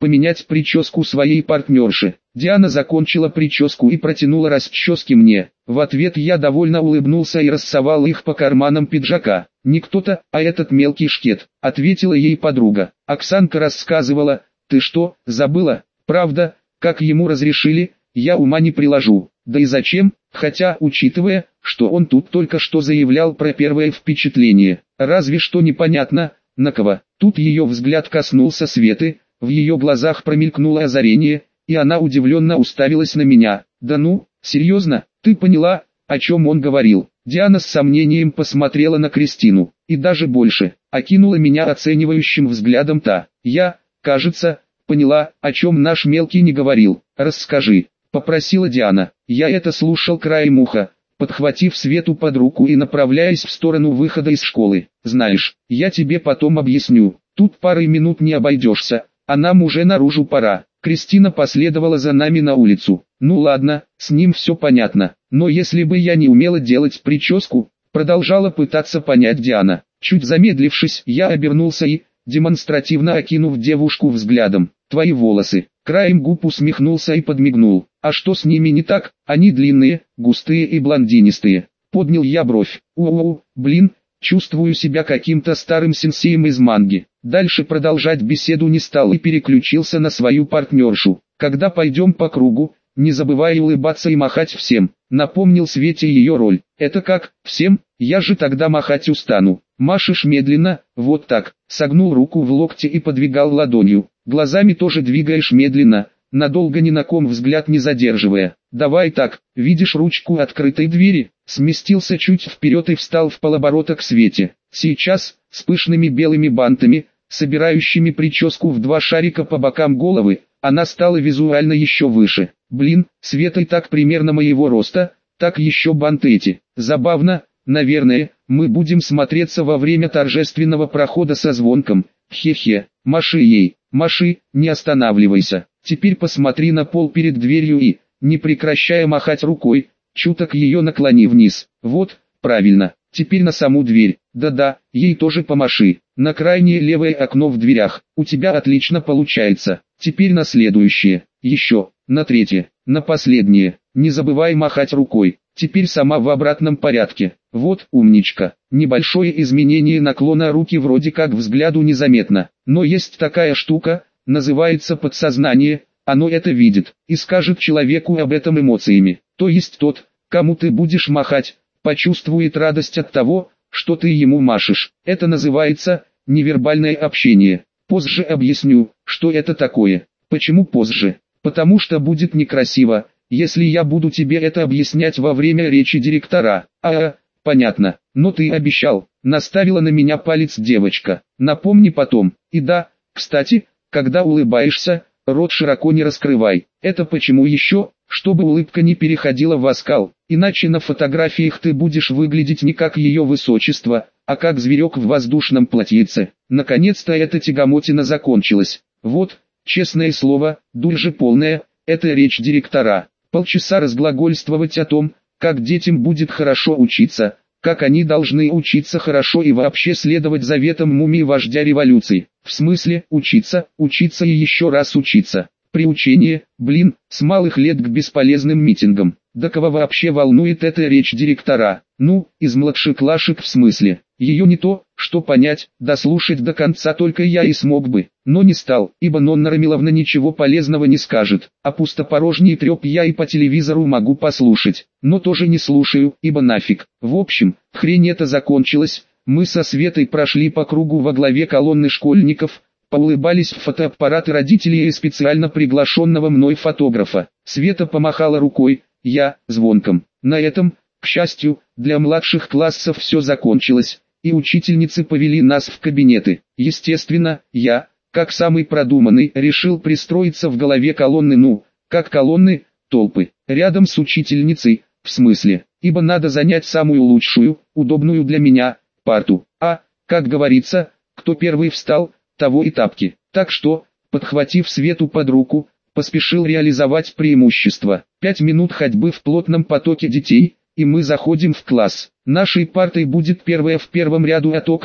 поменять прическу своей партнерши. Диана закончила прическу и протянула расчески мне. В ответ я довольно улыбнулся и рассовал их по карманам пиджака. «Не кто-то, а этот мелкий шкет», — ответила ей подруга. Оксанка рассказывала. «Ты что, забыла? Правда, как ему разрешили, я ума не приложу. Да и зачем, хотя, учитывая, что он тут только что заявлял про первое впечатление, разве что непонятно, на кого». Тут ее взгляд коснулся Светы, в ее глазах промелькнуло озарение, и она удивленно уставилась на меня. «Да ну, серьезно, ты поняла, о чем он говорил?» Диана с сомнением посмотрела на Кристину, и даже больше, окинула меня оценивающим взглядом та. «Я, кажется, поняла, о чем наш мелкий не говорил. Расскажи», — попросила Диана. Я это слушал краем уха, подхватив Свету под руку и направляясь в сторону выхода из школы. «Знаешь, я тебе потом объясню, тут парой минут не обойдешься, а нам уже наружу пора». Кристина последовала за нами на улицу. «Ну ладно, с ним все понятно, но если бы я не умела делать прическу», продолжала пытаться понять Диана. Чуть замедлившись, я обернулся и, демонстративно окинув девушку взглядом: «Твои волосы». Краем губ усмехнулся и подмигнул. «А что с ними не так? Они длинные, густые и блондинистые». Поднял я бровь. «Оу, блин, чувствую себя каким-то старым сенсеем из манги». Дальше продолжать беседу не стал и переключился на свою партнершу. «Когда пойдем по кругу, не забывай улыбаться и махать всем», напомнил Свете ее роль. «Это как, всем? Я же тогда махать устану». «Машешь медленно, вот так», согнул руку в локте и подвигал ладонью. «Глазами тоже двигаешь медленно, надолго ни на ком взгляд не задерживая. Давай так, видишь ручку открытой двери?» Сместился чуть вперед и встал в полоборота к Свете. Сейчас, с пышными белыми бантами, собирающими прическу в два шарика по бокам головы, она стала визуально еще выше. «Блин, Света и так примерно моего роста, так еще банты эти. Забавно, наверное, мы будем смотреться во время торжественного прохода со звонком. Хе-хе, маши ей, маши, не останавливайся. Теперь посмотри на пол перед дверью и, не прекращая махать рукой, чуток ее наклони вниз. Вот, правильно, теперь на саму дверь. Да-да, ей тоже помаши. На крайнее левое окно в дверях. У тебя отлично получается. Теперь на следующее. Еще, на третье, на последнее. Не забывай махать рукой. Теперь сама в обратном порядке. Вот, умничка. Небольшое изменение наклона руки вроде как взгляду незаметно. Но есть такая штука, называется подсознание. Оно это видит и скажет человеку об этом эмоциями. То есть тот, кому ты будешь махать, почувствует радость от того, что ты ему машешь. Это называется невербальное общение. Позже объясню, что это такое. Почему позже? Потому что будет некрасиво, если я буду тебе это объяснять во время речи директора. А, понятно, но ты обещал. Наставила на меня палец девочка. Напомни потом. И да, кстати, когда улыбаешься, рот широко не раскрывай. Это почему еще? Чтобы улыбка не переходила в оскал, иначе на фотографиях ты будешь выглядеть не как ее высочество, а как зверек в воздушном платьице. Наконец-то эта тягомотина закончилась. Вот, честное слово, дурь же полная, это речь директора. Полчаса разглагольствовать о том, как детям будет хорошо учиться, как они должны учиться хорошо и вообще следовать заветам мумии вождя революции. В смысле, учиться, учиться и еще раз учиться. Приучение, блин, с малых лет к бесполезным митингам. Да кого вообще волнует эта речь директора? Ну, из младшеклашек в смысле. Ее не то, что понять, дослушать до конца только я и смог бы. Но не стал, ибо Нонна Рамиловна ничего полезного не скажет. А пустопорожний треп я и по телевизору могу послушать. Но тоже не слушаю, ибо нафиг. В общем, хрень эта закончилась. Мы со Светой прошли по кругу во главе колонны школьников, поулыбались в фотоаппараты родителей и специально приглашенного мной фотографа. Света помахала рукой, я – звонком. На этом, к счастью, для младших классов все закончилось, и учительницы повели нас в кабинеты. Естественно, я, как самый продуманный, решил пристроиться в голове колонны, ну, как колонны, толпы, рядом с учительницей, в смысле, ибо надо занять самую лучшую, удобную для меня, парту. А, как говорится, кто первый встал, того и тапки. Так что, подхватив Свету под руку, поспешил реализовать преимущество. Пять минут ходьбы в плотном потоке детей, и мы заходим в класс. Нашей партой будет первая в первом ряду от окна,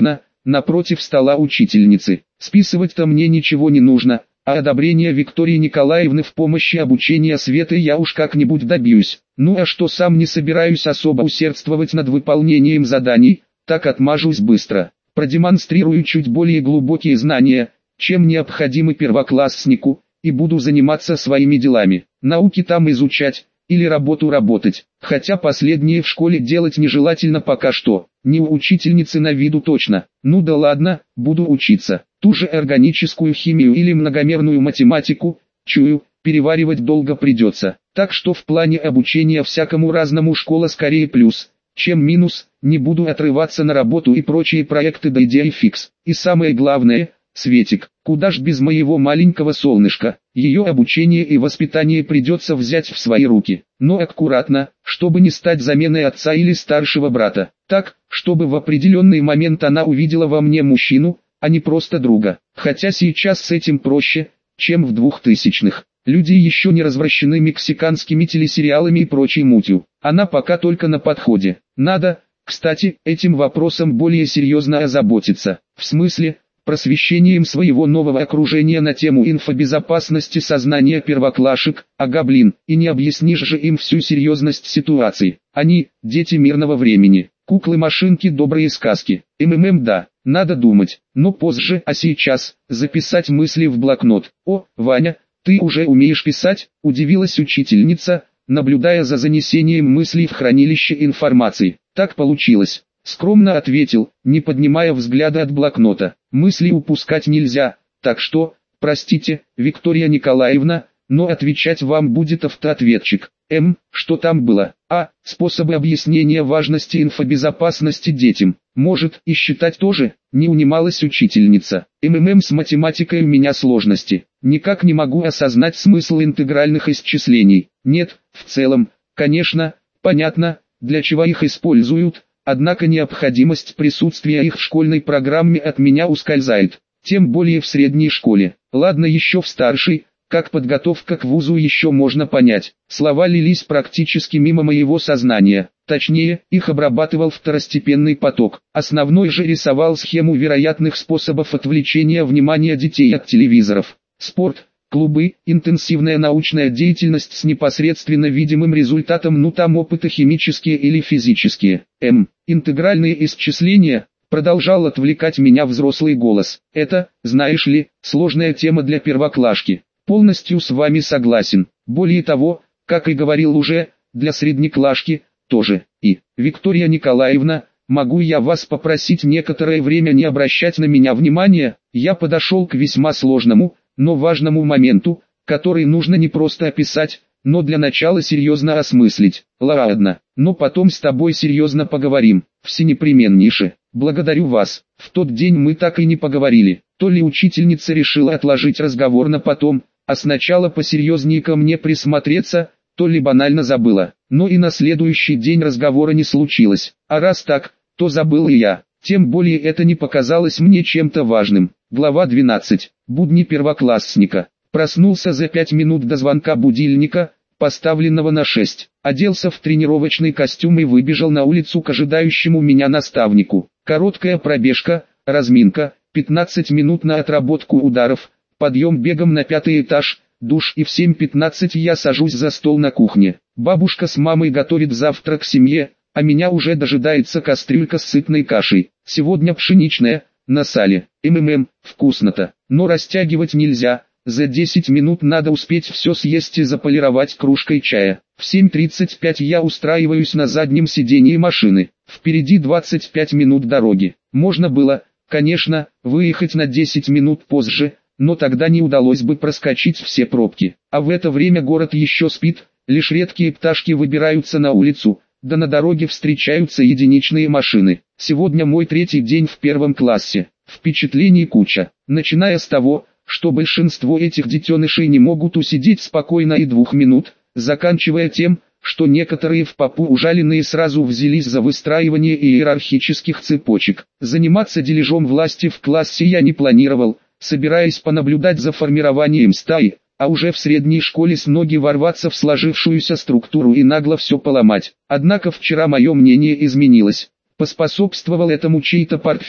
напротив стола учительницы. Списывать-то мне ничего не нужно, а одобрения Виктории Николаевны в помощи обучения Светы я уж как-нибудь добьюсь. Ну а что сам не собираюсь особо усердствовать над выполнением заданий, так отмажусь быстро. Продемонстрирую чуть более глубокие знания, чем необходимы первокласснику, и буду заниматься своими делами. Науки там изучать, или работу работать, хотя последнее в школе делать нежелательно пока что, не у учительницы на виду точно. Ну да ладно, буду учиться. Ту же органическую химию или многомерную математику, чую, переваривать долго придется. Так что в плане обучения всякому разному школа скорее плюс, чем минус. Не буду отрываться на работу и прочие проекты до идеи фикс. И самое главное, Светик, куда ж без моего маленького солнышка. Ее обучение и воспитание придется взять в свои руки, но аккуратно, чтобы не стать заменой отца или старшего брата. Так, чтобы в определенный момент она увидела во мне мужчину, а не просто друга. Хотя сейчас с этим проще, чем в двухтысячных. Люди еще не развращены мексиканскими телесериалами и прочей мутью. Она пока только на подходе. Надо, кстати, этим вопросом более серьезно озаботиться. В смысле, просвещением своего нового окружения на тему инфобезопасности сознания первоклашек. Ага блин, и не объяснишь же им всю серьезность ситуации. Они, дети мирного времени, куклы-машинки, добрые сказки. МММ да, надо думать, но позже, а сейчас, записать мысли в блокнот. О, Ваня, ты уже умеешь писать? Удивилась учительница, наблюдая за занесением мыслей в хранилище информации. Так получилось. Скромно ответил, не поднимая взгляда от блокнота. Мысли упускать нельзя, так что, простите, Виктория Николаевна, но отвечать вам будет автоответчик. М, что там было? А, способы объяснения важности инфобезопасности детям. Может, и считать тоже? Не унималась учительница. МММ с математикой у меня сложности. Никак не могу осознать смысл интегральных исчислений. Нет, в целом, конечно, понятно, для чего их используют. Однако необходимость присутствия их в школьной программе от меня ускользает, тем более в средней школе. Ладно еще в старшей, как подготовка к вузу еще можно понять. Слова лились практически мимо моего сознания, точнее, их обрабатывал второстепенный поток. Основной же рисовал схему вероятных способов отвлечения внимания детей от телевизоров. Спорт, клубы, интенсивная научная деятельность с непосредственно видимым результатом, ну там опыты химические или физические. М. Интегральные исчисления, продолжал отвлекать меня взрослый голос. Это, знаешь ли, сложная тема для первоклашки. Полностью с вами согласен. Более того, как и говорил уже, для среднеклашки, тоже. И, Виктория Николаевна, могу я вас попросить некоторое время не обращать на меня внимания? Я подошел к весьма сложному, но важному моменту, который нужно не просто описать, но для начала серьезно осмыслить. Ладно, но потом с тобой серьезно поговорим, всенепременнейше. Благодарю вас. В тот день мы так и не поговорили. То ли учительница решила отложить разговор на потом, а сначала посерьезнее ко мне присмотреться, то ли банально забыла. Но и на следующий день разговора не случилось. А раз так, то забыл и я. Тем более это не показалось мне чем-то важным. Глава двенадцать. Будни первоклассника. Проснулся за пять минут до звонка будильника, поставленного на шесть. Оделся в тренировочный костюм и выбежал на улицу к ожидающему меня наставнику. Короткая пробежка, разминка, пятнадцать минут на отработку ударов, подъем бегом на пятый этаж, душ, и в семь пятнадцать я сажусь за стол на кухне. Бабушка с мамой готовит завтрак семье, а меня уже дожидается кастрюлька с сытной кашей. Сегодня пшеничная, на сале. МММ, вкусно-то, но растягивать нельзя. За десять минут надо успеть все съесть и заполировать кружкой чая. В семь тридцать пять я устраиваюсь на заднем сидении машины. Впереди двадцать пять минут дороги. Можно было, конечно, выехать на десять минут позже, но тогда не удалось бы проскочить все пробки. А в это время город еще спит, лишь редкие пташки выбираются на улицу, да на дороге встречаются единичные машины. Сегодня мой третий день в первом классе. Впечатлений куча, начиная с того, что большинство этих детенышей не могут усидеть спокойно и двух минут, заканчивая тем, что некоторые в попу ужаленные сразу взялись за выстраивание иерархических цепочек. Заниматься дележом власти в классе я не планировал, собираясь понаблюдать за формированием стаи, а уже в средней школе с ноги ворваться в сложившуюся структуру и нагло все поломать. Однако вчера мое мнение изменилось. Поспособствовал этому чей-то портфель,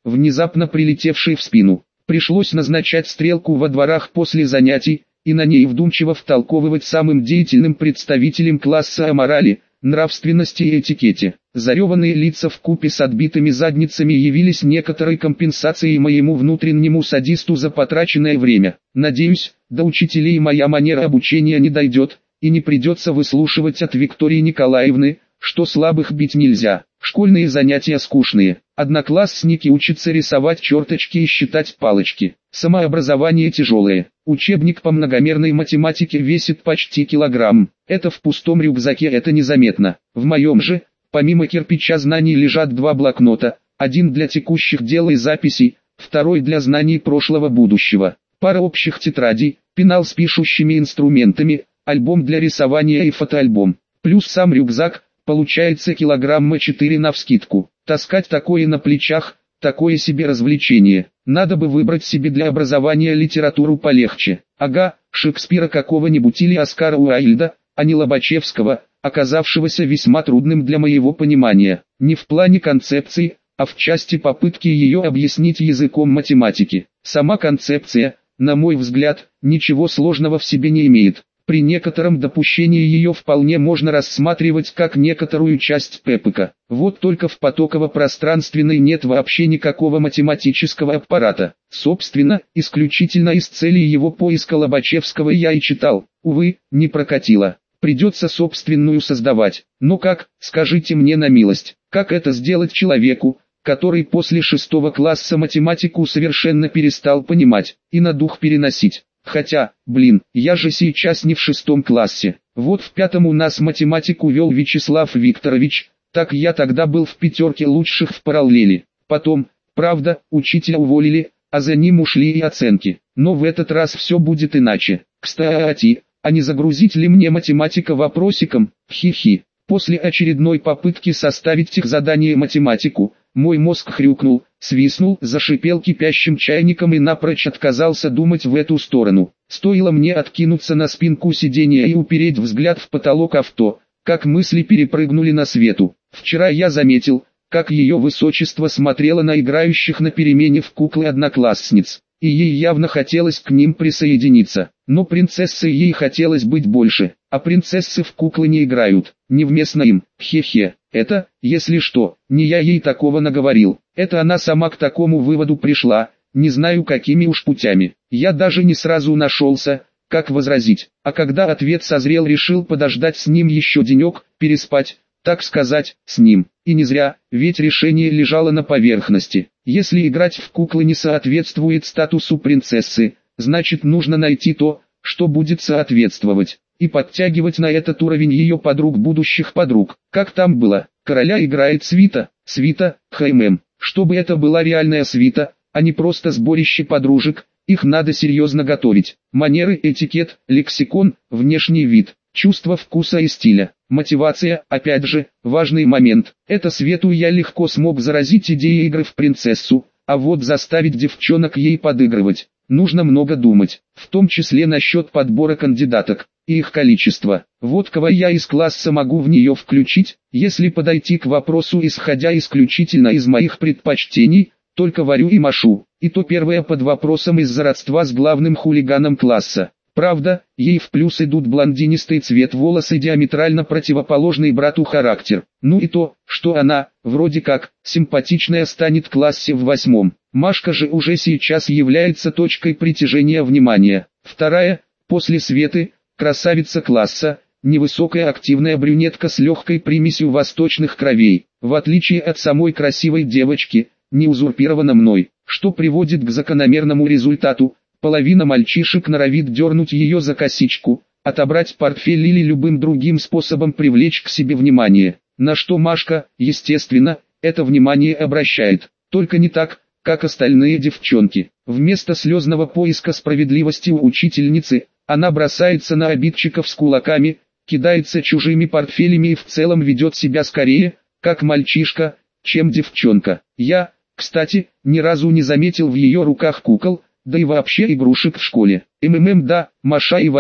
внезапно прилетевшей в спину. Пришлось назначать стрелку во дворах после занятий, и на ней вдумчиво втолковывать самым деятельным представителям класса о морали, нравственности и этикете. Зареванные лица вкупе с отбитыми задницами явились некоторой компенсацией моему внутреннему садисту за потраченное время. Надеюсь, до учителей моя манера обучения не дойдет, и не придется выслушивать от Виктории Николаевны, что слабых бить нельзя. Школьные занятия скучные. Одноклассники учатся рисовать черточки и считать палочки. Самообразование тяжелое. Учебник по многомерной математике весит почти килограмм. Это в пустом рюкзаке, это незаметно. В моем же, помимо кирпича знаний, лежат два блокнота. Один для текущих дел и записей, второй для знаний прошлого-будущего. Пара общих тетрадей, пенал с пишущими инструментами, альбом для рисования и фотоальбом. Плюс сам рюкзак. Получается килограмма четыре навскидку. Таскать такое на плечах, такое себе развлечение. Надо бы выбрать себе для образования литературу полегче. Ага, Шекспира какого-нибудь или Оскара Уайльда, а не Лобачевского, оказавшегося весьма трудным для моего понимания. Не в плане концепции, а в части попытки ее объяснить языком математики. Сама концепция, на мой взгляд, ничего сложного в себе не имеет. При некотором допущении ее вполне можно рассматривать как некоторую часть ППК. Вот только в потоково-пространственной нет вообще никакого математического аппарата. Собственно, исключительно из цели его поиска Лобачевского я и читал. Увы, не прокатило. Придется собственную создавать. Но как, скажите мне на милость, как это сделать человеку, который после шестого класса математику совершенно перестал понимать и на дух переносить? Хотя, блин, я же сейчас не в шестом классе. Вот в пятом у нас математику вел Вячеслав Викторович, так я тогда был в пятерке лучших в параллели. Потом, правда, учителя уволили, а за ним ушли и оценки. Но в этот раз все будет иначе. Кстати, а не загрузить ли мне математика вопросиком? Хи-хи. После очередной попытки составить техзадание математику, мой мозг хрюкнул, свистнул, зашипел кипящим чайником и напрочь отказался думать в эту сторону. Стоило мне откинуться на спинку сиденья и упереть взгляд в потолок авто, как мысли перепрыгнули на Свету. Вчера я заметил, как ее высочество смотрело на играющих на перемене в куклы одноклассниц, и ей явно хотелось к ним присоединиться. Но принцессой ей хотелось быть больше, а принцессы в куклы не играют, невместно им, хе-хе. Это, если что, не я ей такого наговорил, это она сама к такому выводу пришла, не знаю какими уж путями. Я даже не сразу нашелся, как возразить, а когда ответ созрел, решил подождать с ним еще денек, переспать, так сказать, с ним. И не зря, ведь решение лежало на поверхности. Если играть в куклы не соответствует статусу принцессы, значит нужно найти то, что будет соответствовать, и подтягивать на этот уровень ее подруг, будущих подруг. Как там было, короля играет свита, свита, хм, чтобы это была реальная свита, а не просто сборище подружек, их надо серьезно готовить. Манеры, этикет, лексикон, внешний вид, чувство вкуса и стиля, мотивация, опять же, важный момент. Это Свету я легко смог заразить идеей игры в принцессу, а вот заставить девчонок ей подыгрывать, нужно много думать, в том числе насчет подбора кандидаток и их количества. Вот кого я из класса могу в нее включить, если подойти к вопросу исходя исключительно из моих предпочтений, только варю и машу, и то первое под вопросом из-за родства с главным хулиганом класса. Правда, ей в плюс идут блондинистый цвет волос и диаметрально противоположный брату характер. Ну и то, что она, вроде как, симпатичная станет в классе в восьмом. Машка же уже сейчас является точкой притяжения внимания. Вторая, после Светы, красавица класса, невысокая активная брюнетка с легкой примесью восточных кровей. В отличие от самой красивой девочки, не узурпирована мной, что приводит к закономерному результату. Половина мальчишек норовит дернуть ее за косичку, отобрать портфель или любым другим способом привлечь к себе внимание, на что Машка, естественно, это внимание обращает, только не так, как остальные девчонки. Вместо слезного поиска справедливости у учительницы, она бросается на обидчиков с кулаками, кидается чужими портфелями и в целом ведет себя скорее, как мальчишка, чем девчонка. Я, кстати, ни разу не заметил в ее руках кукол, да и вообще игрушек в школе. МММ да, Маша и Варя.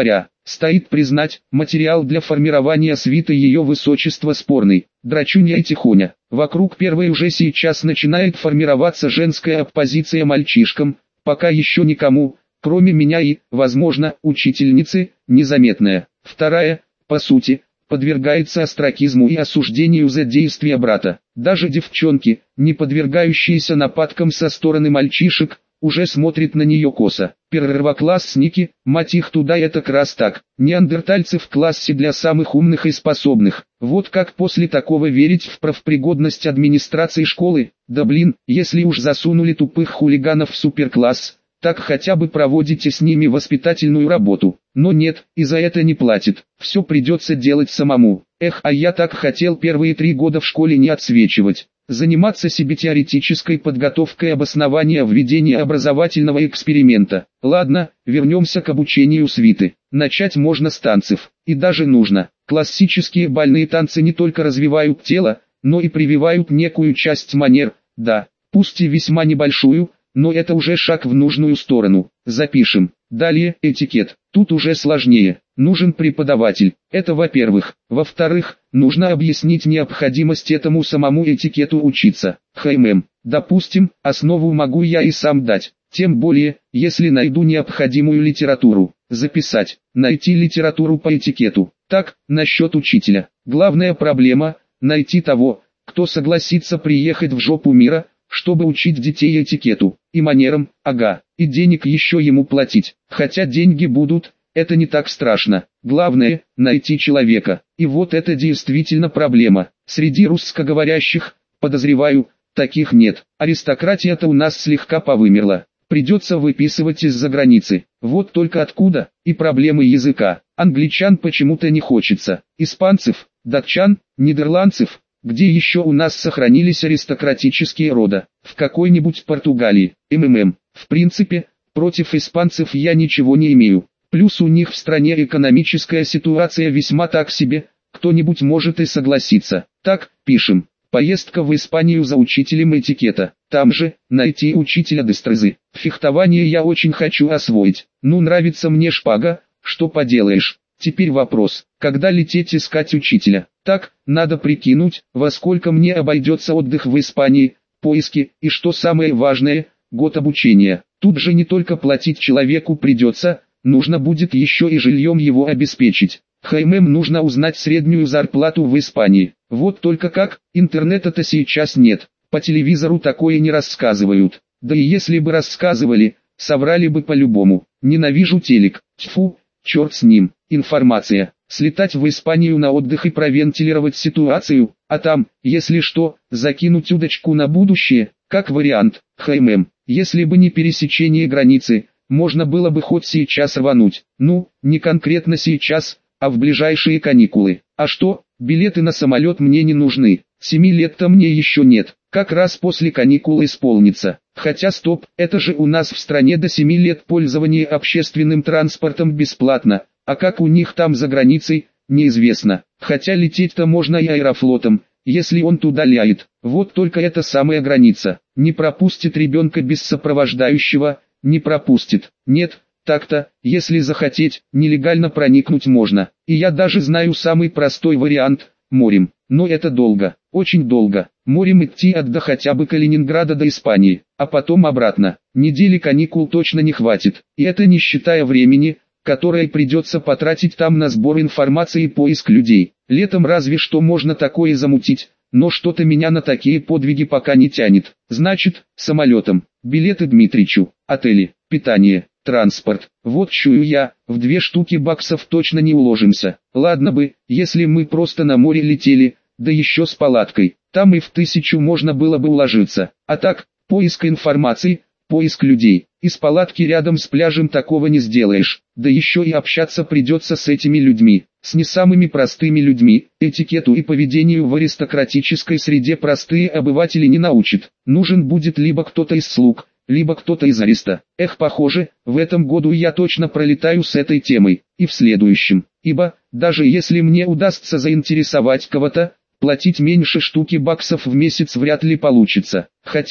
Стоит признать, материал для формирования свиты ее высочества спорный. Драчунья и тихоня. Вокруг первой уже сейчас начинает формироваться женская оппозиция мальчишкам, пока еще никому, кроме меня и, возможно, учительницы, незаметная. Вторая, по сути, подвергается остракизму и осуждению за действия брата. Даже девчонки, не подвергающиеся нападкам со стороны мальчишек, уже смотрит на нее косо. Первоклассники, мать их туда, это как раз так. Неандертальцы в классе для самых умных и способных. Вот как после такого верить в профпригодность администрации школы? Да блин, если уж засунули тупых хулиганов в суперкласс, так хотя бы проводите с ними воспитательную работу. Но нет, и за это не платит. Все придется делать самому. Эх, а я так хотел первые три года в школе не отсвечивать. Заниматься себе теоретической подготовкой обоснования введения образовательного эксперимента. Ладно, вернемся к обучению свиты. Начать можно с танцев. И даже нужно. Классические бальные танцы не только развивают тело, но и прививают некую часть манер. Да, пусть и весьма небольшую, но это уже шаг в нужную сторону. Запишем. Далее, этикет. Тут уже сложнее. Нужен преподаватель. Это во-первых. Во-вторых, нужно объяснить необходимость этому самому этикету учиться. Хм, допустим, основу могу я и сам дать. Тем более, если найду необходимую литературу. Записать. Найти литературу по этикету. Так, насчет учителя. Главная проблема – найти того, кто согласится приехать в жопу мира, чтобы учить детей этикету и манерам, ага, и денег еще ему платить. Хотя деньги будут, это не так страшно. Главное – найти человека. И вот это действительно проблема. Среди русскоговорящих, подозреваю, таких нет. Аристократия-то у нас слегка повымерла. Придется выписывать из-за границы. Вот только откуда? И проблемы языка. Англичан почему-то не хочется. Испанцев, датчан, нидерландцев. Где еще у нас сохранились аристократические рода? В какой-нибудь Португалии. МММ. В принципе, против испанцев я ничего не имею. Плюс у них в стране экономическая ситуация весьма так себе, кто-нибудь может и согласиться. Так, пишем. Поездка в Испанию за учителем этикета. Там же, найти учителя дестрезы. Фехтование я очень хочу освоить. Ну, нравится мне шпага, что поделаешь. Теперь вопрос, когда лететь искать учителя? Так, надо прикинуть, во сколько мне обойдется отдых в Испании, поиски, и что самое важное, год обучения. Тут же не только платить человеку придется, нужно будет еще и жильем его обеспечить. ХММ нужно узнать среднюю зарплату в Испании. Вот только как, интернета-то сейчас нет, по телевизору такое не рассказывают. Да и если бы рассказывали, соврали бы по-любому. Ненавижу телек, тьфу, черт с ним. Информация. Слетать в Испанию на отдых и провентилировать ситуацию, а там, если что, закинуть удочку на будущее, как вариант. ХММ. Если бы не пересечение границы, можно было бы хоть сейчас рвануть. Ну, не конкретно сейчас, а в ближайшие каникулы. А что, билеты на самолет мне не нужны. Семи лет-то мне еще нет. Как раз после каникул исполнится. Хотя стоп, это же у нас в стране до семи лет пользование общественным транспортом бесплатно. А как у них там за границей, неизвестно. Хотя лететь-то можно и аэрофлотом, если он туда ляет. Вот только это самая граница. Не пропустит ребенка без сопровождающего, не пропустит. Нет, так-то, если захотеть, нелегально проникнуть можно. И я даже знаю самый простой вариант – морем. Но это долго, очень долго. Морем идти от до хотя бы Калининграда до Испании, а потом обратно. Недели каникул точно не хватит. И это не считая времени, которое придется потратить там на сбор информации и поиск людей. Летом разве что можно такое замутить, но что-то меня на такие подвиги пока не тянет. Значит, самолетом, билеты Дмитричу, отели, питание, транспорт. Вот чую я, в две штуки баксов точно не уложимся. Ладно бы, если мы просто на море летели, да еще с палаткой, там и в тысячу можно было бы уложиться. А так, поиск информации, поиск людей. Из палатки рядом с пляжем такого не сделаешь, да еще и общаться придется с этими людьми, с не самыми простыми людьми. Этикету и поведению в аристократической среде простые обыватели не научат. Нужен будет либо кто-то из слуг, либо кто-то из ареста. Эх, похоже, в этом году я точно пролетаю с этой темой, и в следующем, ибо, даже если мне удастся заинтересовать кого-то, платить меньше штуки баксов в месяц вряд ли получится. Хотя,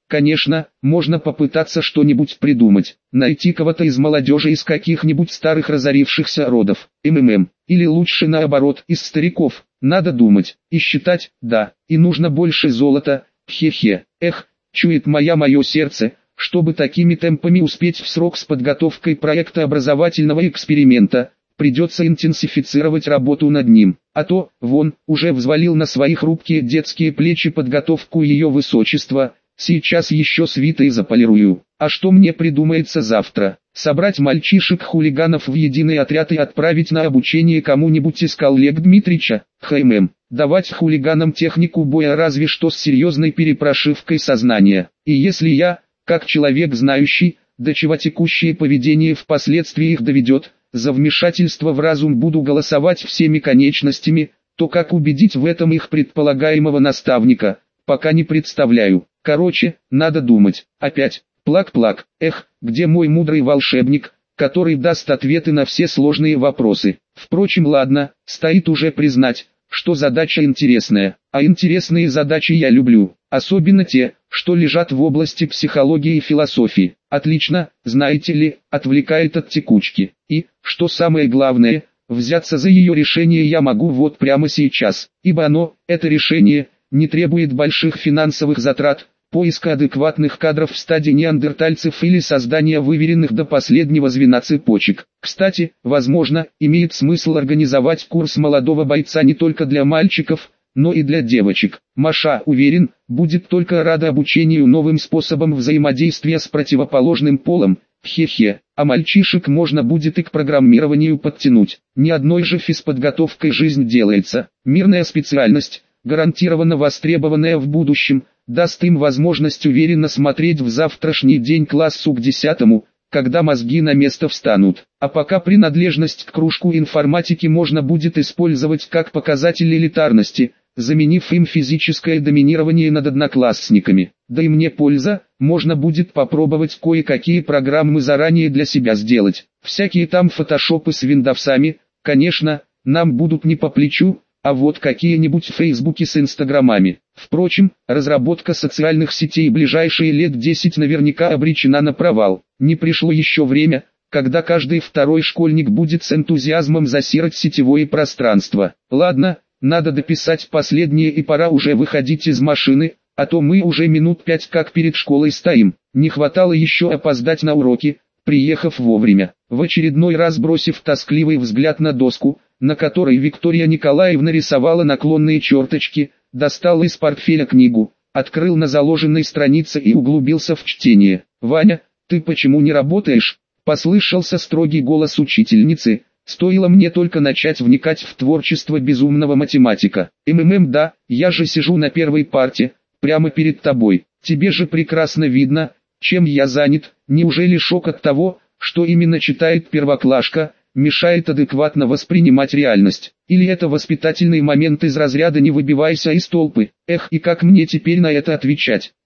Конечно, можно попытаться что-нибудь придумать, найти кого-то из молодежи из каких-нибудь старых разорившихся родов, МММ, или лучше наоборот, из стариков, надо думать, и считать, да, и нужно больше золота, хе-хе, эх, чует моя мое сердце, чтобы такими темпами успеть в срок с подготовкой проекта образовательного эксперимента, придется интенсифицировать работу над ним, а то, вон, уже взвалил на свои хрупкие детские плечи подготовку ее высочества. Сейчас еще свитой заполирую. А что мне придумается завтра? Собрать мальчишек-хулиганов в единый отряд и отправить на обучение кому-нибудь из коллег Дмитрича? ХММ. Давать хулиганам технику боя разве что с серьезной перепрошивкой сознания. И если я, как человек знающий, до чего текущее поведение впоследствии их доведет, за вмешательство в разум буду голосовать всеми конечностями, то как убедить в этом их предполагаемого наставника, пока не представляю. Короче, надо думать. Опять, плак-плак, эх, где мой мудрый волшебник, который даст ответы на все сложные вопросы. Впрочем, ладно, стоит уже признать, что задача интересная, а интересные задачи я люблю, особенно те, что лежат в области психологии и философии. Отлично, знаете ли, отвлекает от текучки. И, что самое главное, взяться за ее решение я могу вот прямо сейчас, ибо оно, это решение, не требует больших финансовых затрат, поиска адекватных кадров в стадии неандертальцев или создания выверенных до последнего звена цепочек. Кстати, возможно, имеет смысл организовать курс молодого бойца не только для мальчиков, но и для девочек. Маша, уверен, будет только рада обучению новым способам взаимодействия с противоположным полом. Хе-хе, а мальчишек можно будет и к программированию подтянуть. Ни одной же физподготовкой жизнь делается. Мирная специальность, гарантированно востребованная в будущем, даст им возможность уверенно смотреть в завтрашний день классу к десятому, когда мозги на место встанут. А пока принадлежность к кружку информатики можно будет использовать как показатель элитарности, заменив им физическое доминирование над одноклассниками. Да и мне польза, можно будет попробовать кое-какие программы заранее для себя сделать. Всякие там фотошопы с виндовсами, конечно, нам будут не по плечу, а вот какие-нибудь фейсбуки с инстаграмами. Впрочем, разработка социальных сетей ближайшие лет десять наверняка обречена на провал. Не пришло еще время, когда каждый второй школьник будет с энтузиазмом засирать сетевое пространство. Ладно, надо дописать последнее и пора уже выходить из машины, а то мы уже минут пять как перед школой стоим. Не хватало еще опоздать на уроки, приехав вовремя. В очередной раз бросив тоскливый взгляд на доску, на которой Виктория Николаевна рисовала наклонные черточки, достал из портфеля книгу, открыл на заложенной странице и углубился в чтение. «Ваня, ты почему не работаешь?» – послышался строгий голос учительницы. Стоило мне только начать вникать в творчество безумного математика. МММ, да, я же сижу на первой парте, прямо перед тобой. Тебе же прекрасно видно, чем я занят. Неужели шок от того, что именно читает первоклашка, мешает адекватно воспринимать реальность? Или это воспитательный момент из разряда «не выбивайся из толпы»? Эх, и как мне теперь на это отвечать?